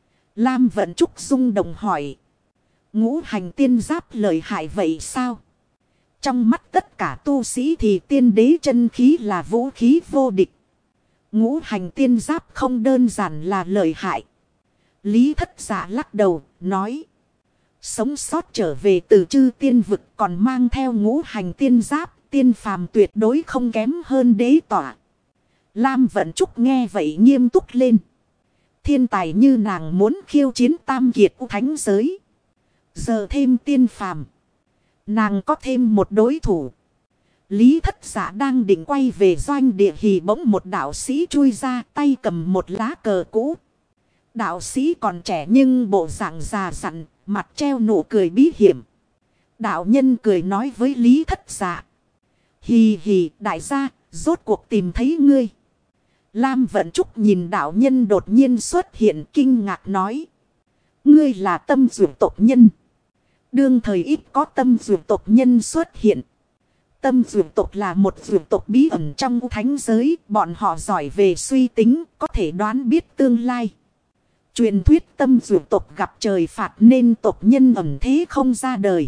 Lam Vận Trúc rung động hỏi. Ngũ hành tiên giáp lợi hại vậy sao? Trong mắt tất cả tu sĩ thì tiên đế chân khí là vũ khí vô địch. Ngũ hành tiên giáp không đơn giản là lợi hại. Lý Thất Dạ lắc đầu, nói. Sống sót trở về từ chư tiên vực còn mang theo ngũ hành tiên giáp, tiên phàm tuyệt đối không kém hơn đế tỏa. Lam Vận Trúc nghe vậy nghiêm túc lên. Thiên tài như nàng muốn khiêu chiến tam kiệt thánh giới. Giờ thêm tiên phàm. Nàng có thêm một đối thủ. Lý Thất Dạ đang định quay về doanh địa thì bỗng một đạo sĩ chui ra, tay cầm một lá cờ cũ. Đạo sĩ còn trẻ nhưng bộ dạng già dặn, mặt treo nụ cười bí hiểm. Đạo nhân cười nói với Lý Thất Dạ. Hì hì, đại gia, rốt cuộc tìm thấy ngươi. Lam Vận Trúc nhìn đạo nhân đột nhiên xuất hiện, kinh ngạc nói. Ngươi là Tâm Dược tộc nhân. Đương thời ít có Tâm Dược tộc nhân xuất hiện. Tâm Dược tộc là một dược tộc bí ẩn trong thánh giới. Bọn họ giỏi về suy tính, có thể đoán biết tương lai. Truyền thuyết Tâm Dược tộc gặp trời phạt nên tộc nhân ẩn thế không ra đời.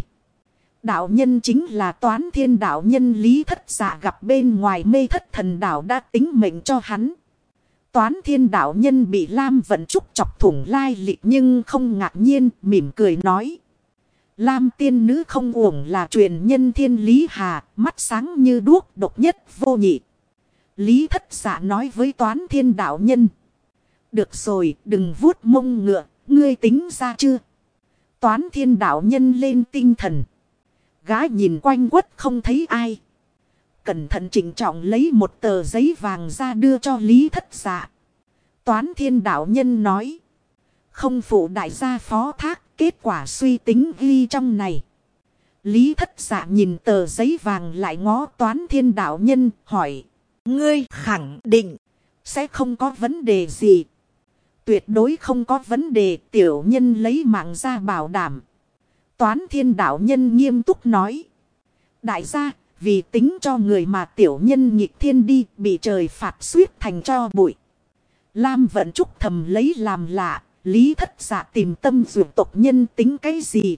Đạo nhân chính là Toán Thiên đạo nhân Lý Thất Dạ gặp bên ngoài Mê Thất Thần đảo đã tính mệnh cho hắn. Toán Thiên đạo nhân bị Lam Vận Trúc chọc thủng lai lịch nhưng không ngạc nhiên, mỉm cười nói. Lam tiên nữ không uổng là truyền nhân thiên Lý Hà, mắt sáng như đuốc, độc nhất vô nhị. Lý Thất Dạ nói với Toán Thiên đạo nhân. Được rồi, đừng vuốt mông ngựa, ngươi tính ra chưa? Toán Thiên đạo nhân lên tinh thần. Gái nhìn quanh quất không thấy ai. Cẩn thận chỉnh trọng lấy một tờ giấy vàng ra đưa cho Lý Thất Dạ. Toán Thiên đạo nhân nói. Không phụ đại gia phó thác, kết quả suy tính ghi trong này. Lý Thất Dạ nhìn tờ giấy vàng lại ngó Toán Thiên đạo nhân, hỏi. Ngươi khẳng định sẽ không có vấn đề gì. Tuyệt đối không có vấn đề, tiểu nhân lấy mạng ra bảo đảm. Toán Thiên đạo nhân nghiêm túc nói. Đại gia, vì tính cho người mà tiểu nhân nghịch thiên đi, bị trời phạt suýt thành cho bụi. Lam Vận Trúc thầm lấy làm lạ, Lý Thất Dạ tìm Tâm Dược tộc nhân tính cái gì?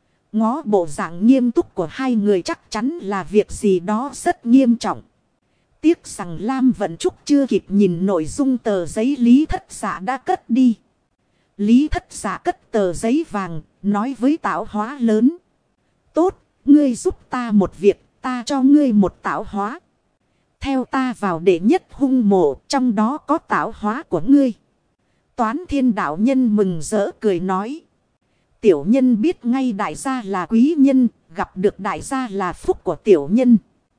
Ngó bộ dạng nghiêm túc của hai người chắc chắn là việc gì đó rất nghiêm trọng. Tiếc rằng Lam Vận Trúc chưa kịp nhìn nội dung tờ giấy Lý Thất Dạ đã cất đi. Lý Thất Dạ cất tờ giấy vàng, nói với tạo hóa lớn. Tốt, ngươi giúp ta một việc, ta cho ngươi một tạo hóa. Theo ta vào đệ nhất hung mộ, trong đó có tạo hóa của ngươi. Toán Thiên đạo nhân mừng rỡ cười nói. Tiểu nhân biết ngay đại gia là quý nhân, gặp được đại gia là phúc của tiểu nhân.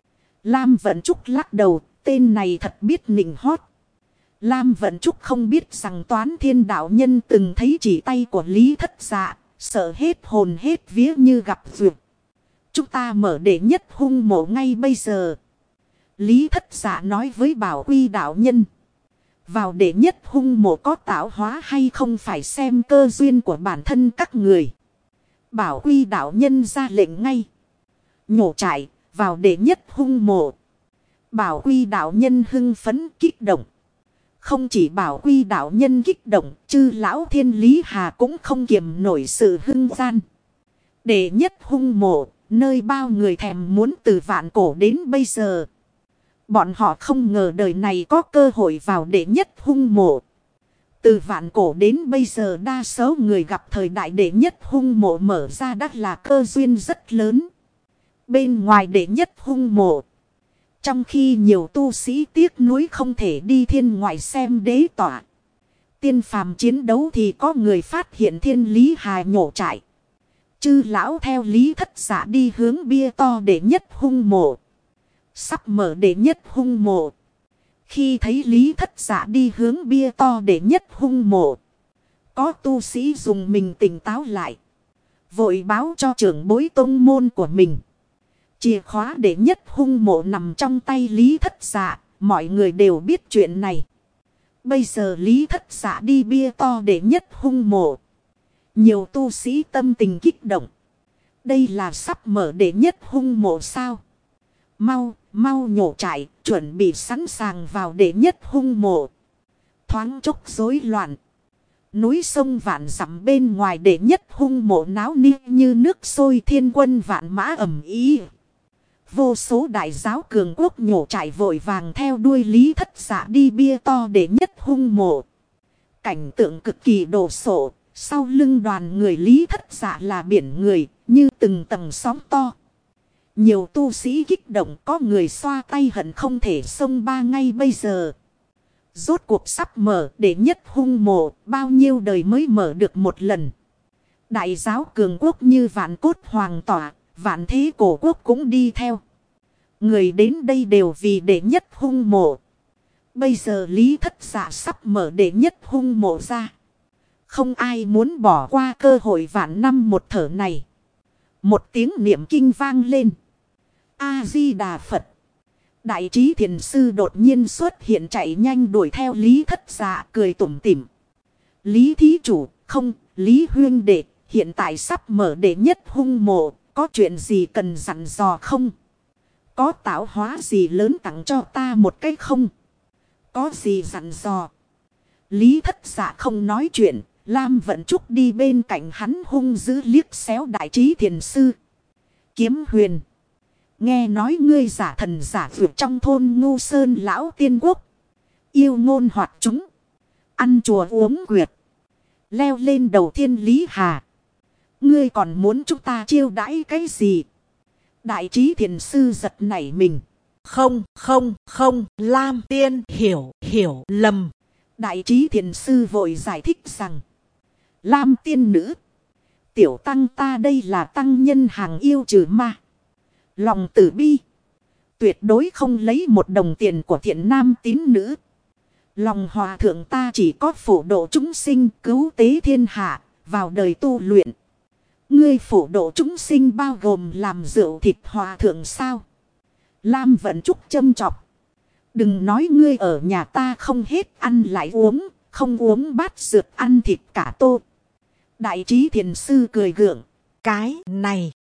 Lam Vận Trúc lắc đầu, tên này thật biết nịnh hót. Lam Vận Trúc không biết rằng Toán Thiên đạo nhân từng thấy chỉ tay của Lý Thất Dạ, sợ hết hồn hết vía như gặp duyệt. Chúng ta mở đệ nhất hung mộ ngay bây giờ. Lý Thất Dạ nói với Bảo Quy đạo nhân. Vào đệ nhất hung mộ có tạo hóa hay không phải xem cơ duyên của bản thân các người. Bảo Quy đạo nhân ra lệnh ngay. Nhổ trại, vào đệ nhất hung mộ. Bảo Quy đạo nhân hưng phấn kích động. Không chỉ Bảo Quy đạo nhân kích động, chư lão Thiên Lý Hà cũng không kiềm nổi sự hưng gian. Đệ nhất hung mộ, nơi bao người thèm muốn từ vạn cổ đến bây giờ. Bọn họ không ngờ đời này có cơ hội vào đệ nhất hung mộ. Từ vạn cổ đến bây giờ đa số người gặp thời đại đệ nhất hung mộ mở ra đã là cơ duyên rất lớn. Bên ngoài đệ nhất hung mộ. Trong khi nhiều tu sĩ tiếc nuối không thể đi thiên ngoại xem đế tỏa. Tiên phàm chiến đấu thì có người phát hiện Thiên Lý Hà nhổ trại. Chư lão theo Lý Thất Dạ đi hướng bia to đệ nhất hung mộ. Sắp mở đệ nhất hung mộ. Khi thấy Lý Thất Dạ đi hướng bia to đệ nhất hung mộ. Có tu sĩ dùng mình tỉnh táo lại. Vội báo cho trưởng bối tông môn của mình. Chìa khóa đệ nhất hung mộ nằm trong tay Lý Thất Dạ. Mọi người đều biết chuyện này. Bây giờ Lý Thất Dạ đi bia to đệ nhất hung mộ. Nhiều tu sĩ tâm tình kích động. Đây là sắp mở đệ nhất hung mộ sao? Mau nhổ trại, chuẩn bị sẵn sàng vào đệ nhất hung mộ. Thoáng chốc rối loạn. Núi sông vạn dặm bên ngoài đệ nhất hung mộ náo ni như nước sôi, thiên quân vạn mã ầm ý. Vô số đại giáo cường quốc nhổ trại vội vàng theo đuôi Lý Thất Dạ đi bia to đệ nhất hung mộ. Cảnh tượng cực kỳ đồ sộ, sau lưng đoàn người Lý Thất Dạ là biển người, như từng tầng sóng to. Nhiều tu sĩ kích động, có người xoa tay hận không thể xông ba ngay bây giờ. Rốt cuộc sắp mở đệ nhất hung mộ, bao nhiêu đời mới mở được một lần. Đại giáo cường quốc như Vạn Cốt Hoàng tỏa, Vạn Thế Cổ Quốc cũng đi theo. Người đến đây đều vì đệ nhất hung mộ. Bây giờ Lý Thất Dạ sắp mở đệ nhất hung mộ ra. Không ai muốn bỏ qua cơ hội vạn năm một thở này. Một tiếng niệm kinh vang lên. A-di-đà Phật. Đại trí thiền sư đột nhiên xuất hiện, chạy nhanh đuổi theo Lý Thất Dạ, cười tủm tỉm. Lý thí chủ, không, Lý huyên đệ, hiện tại sắp mở đệ nhất hung mộ, có chuyện gì cần dặn dò không? Có tạo hóa gì lớn tặng cho ta một cái không? Có gì dặn dò? Lý Thất Dạ không nói chuyện, Lam Vận Trúc đi bên cạnh hắn hung dữ liếc xéo đại trí thiền sư. Kiếm Huyền. Nghe nói ngươi giả thần giả vượt trong thôn Ngu Sơn lão tiên quốc. Yêu ngôn hoạt chúng. Ăn chùa uống quyệt. Leo lên đầu thiên lý hà. Ngươi còn muốn chúng ta chiêu đãi cái gì? Đại trí thiền sư giật nảy mình. Không, Lam tiên hiểu lầm. Đại trí thiền sư vội giải thích rằng. Lam tiên nữ. Tiểu tăng ta đây là tăng nhân hàng yêu trừ ma. Lòng tử bi. Tuyệt đối không lấy một đồng tiền của thiện nam tín nữ. Lòng hòa thượng ta chỉ có phổ độ chúng sinh, cứu tế thiên hạ, vào đời tu luyện. Ngươi phổ độ chúng sinh bao gồm làm rượu thịt hòa thượng sao? Lam Vận Trúc châm chọc. Đừng nói ngươi ở nhà ta không hết ăn lại uống, không uống bát rượt ăn thịt cả tô. Đại trí thiền sư cười gượng. Cái này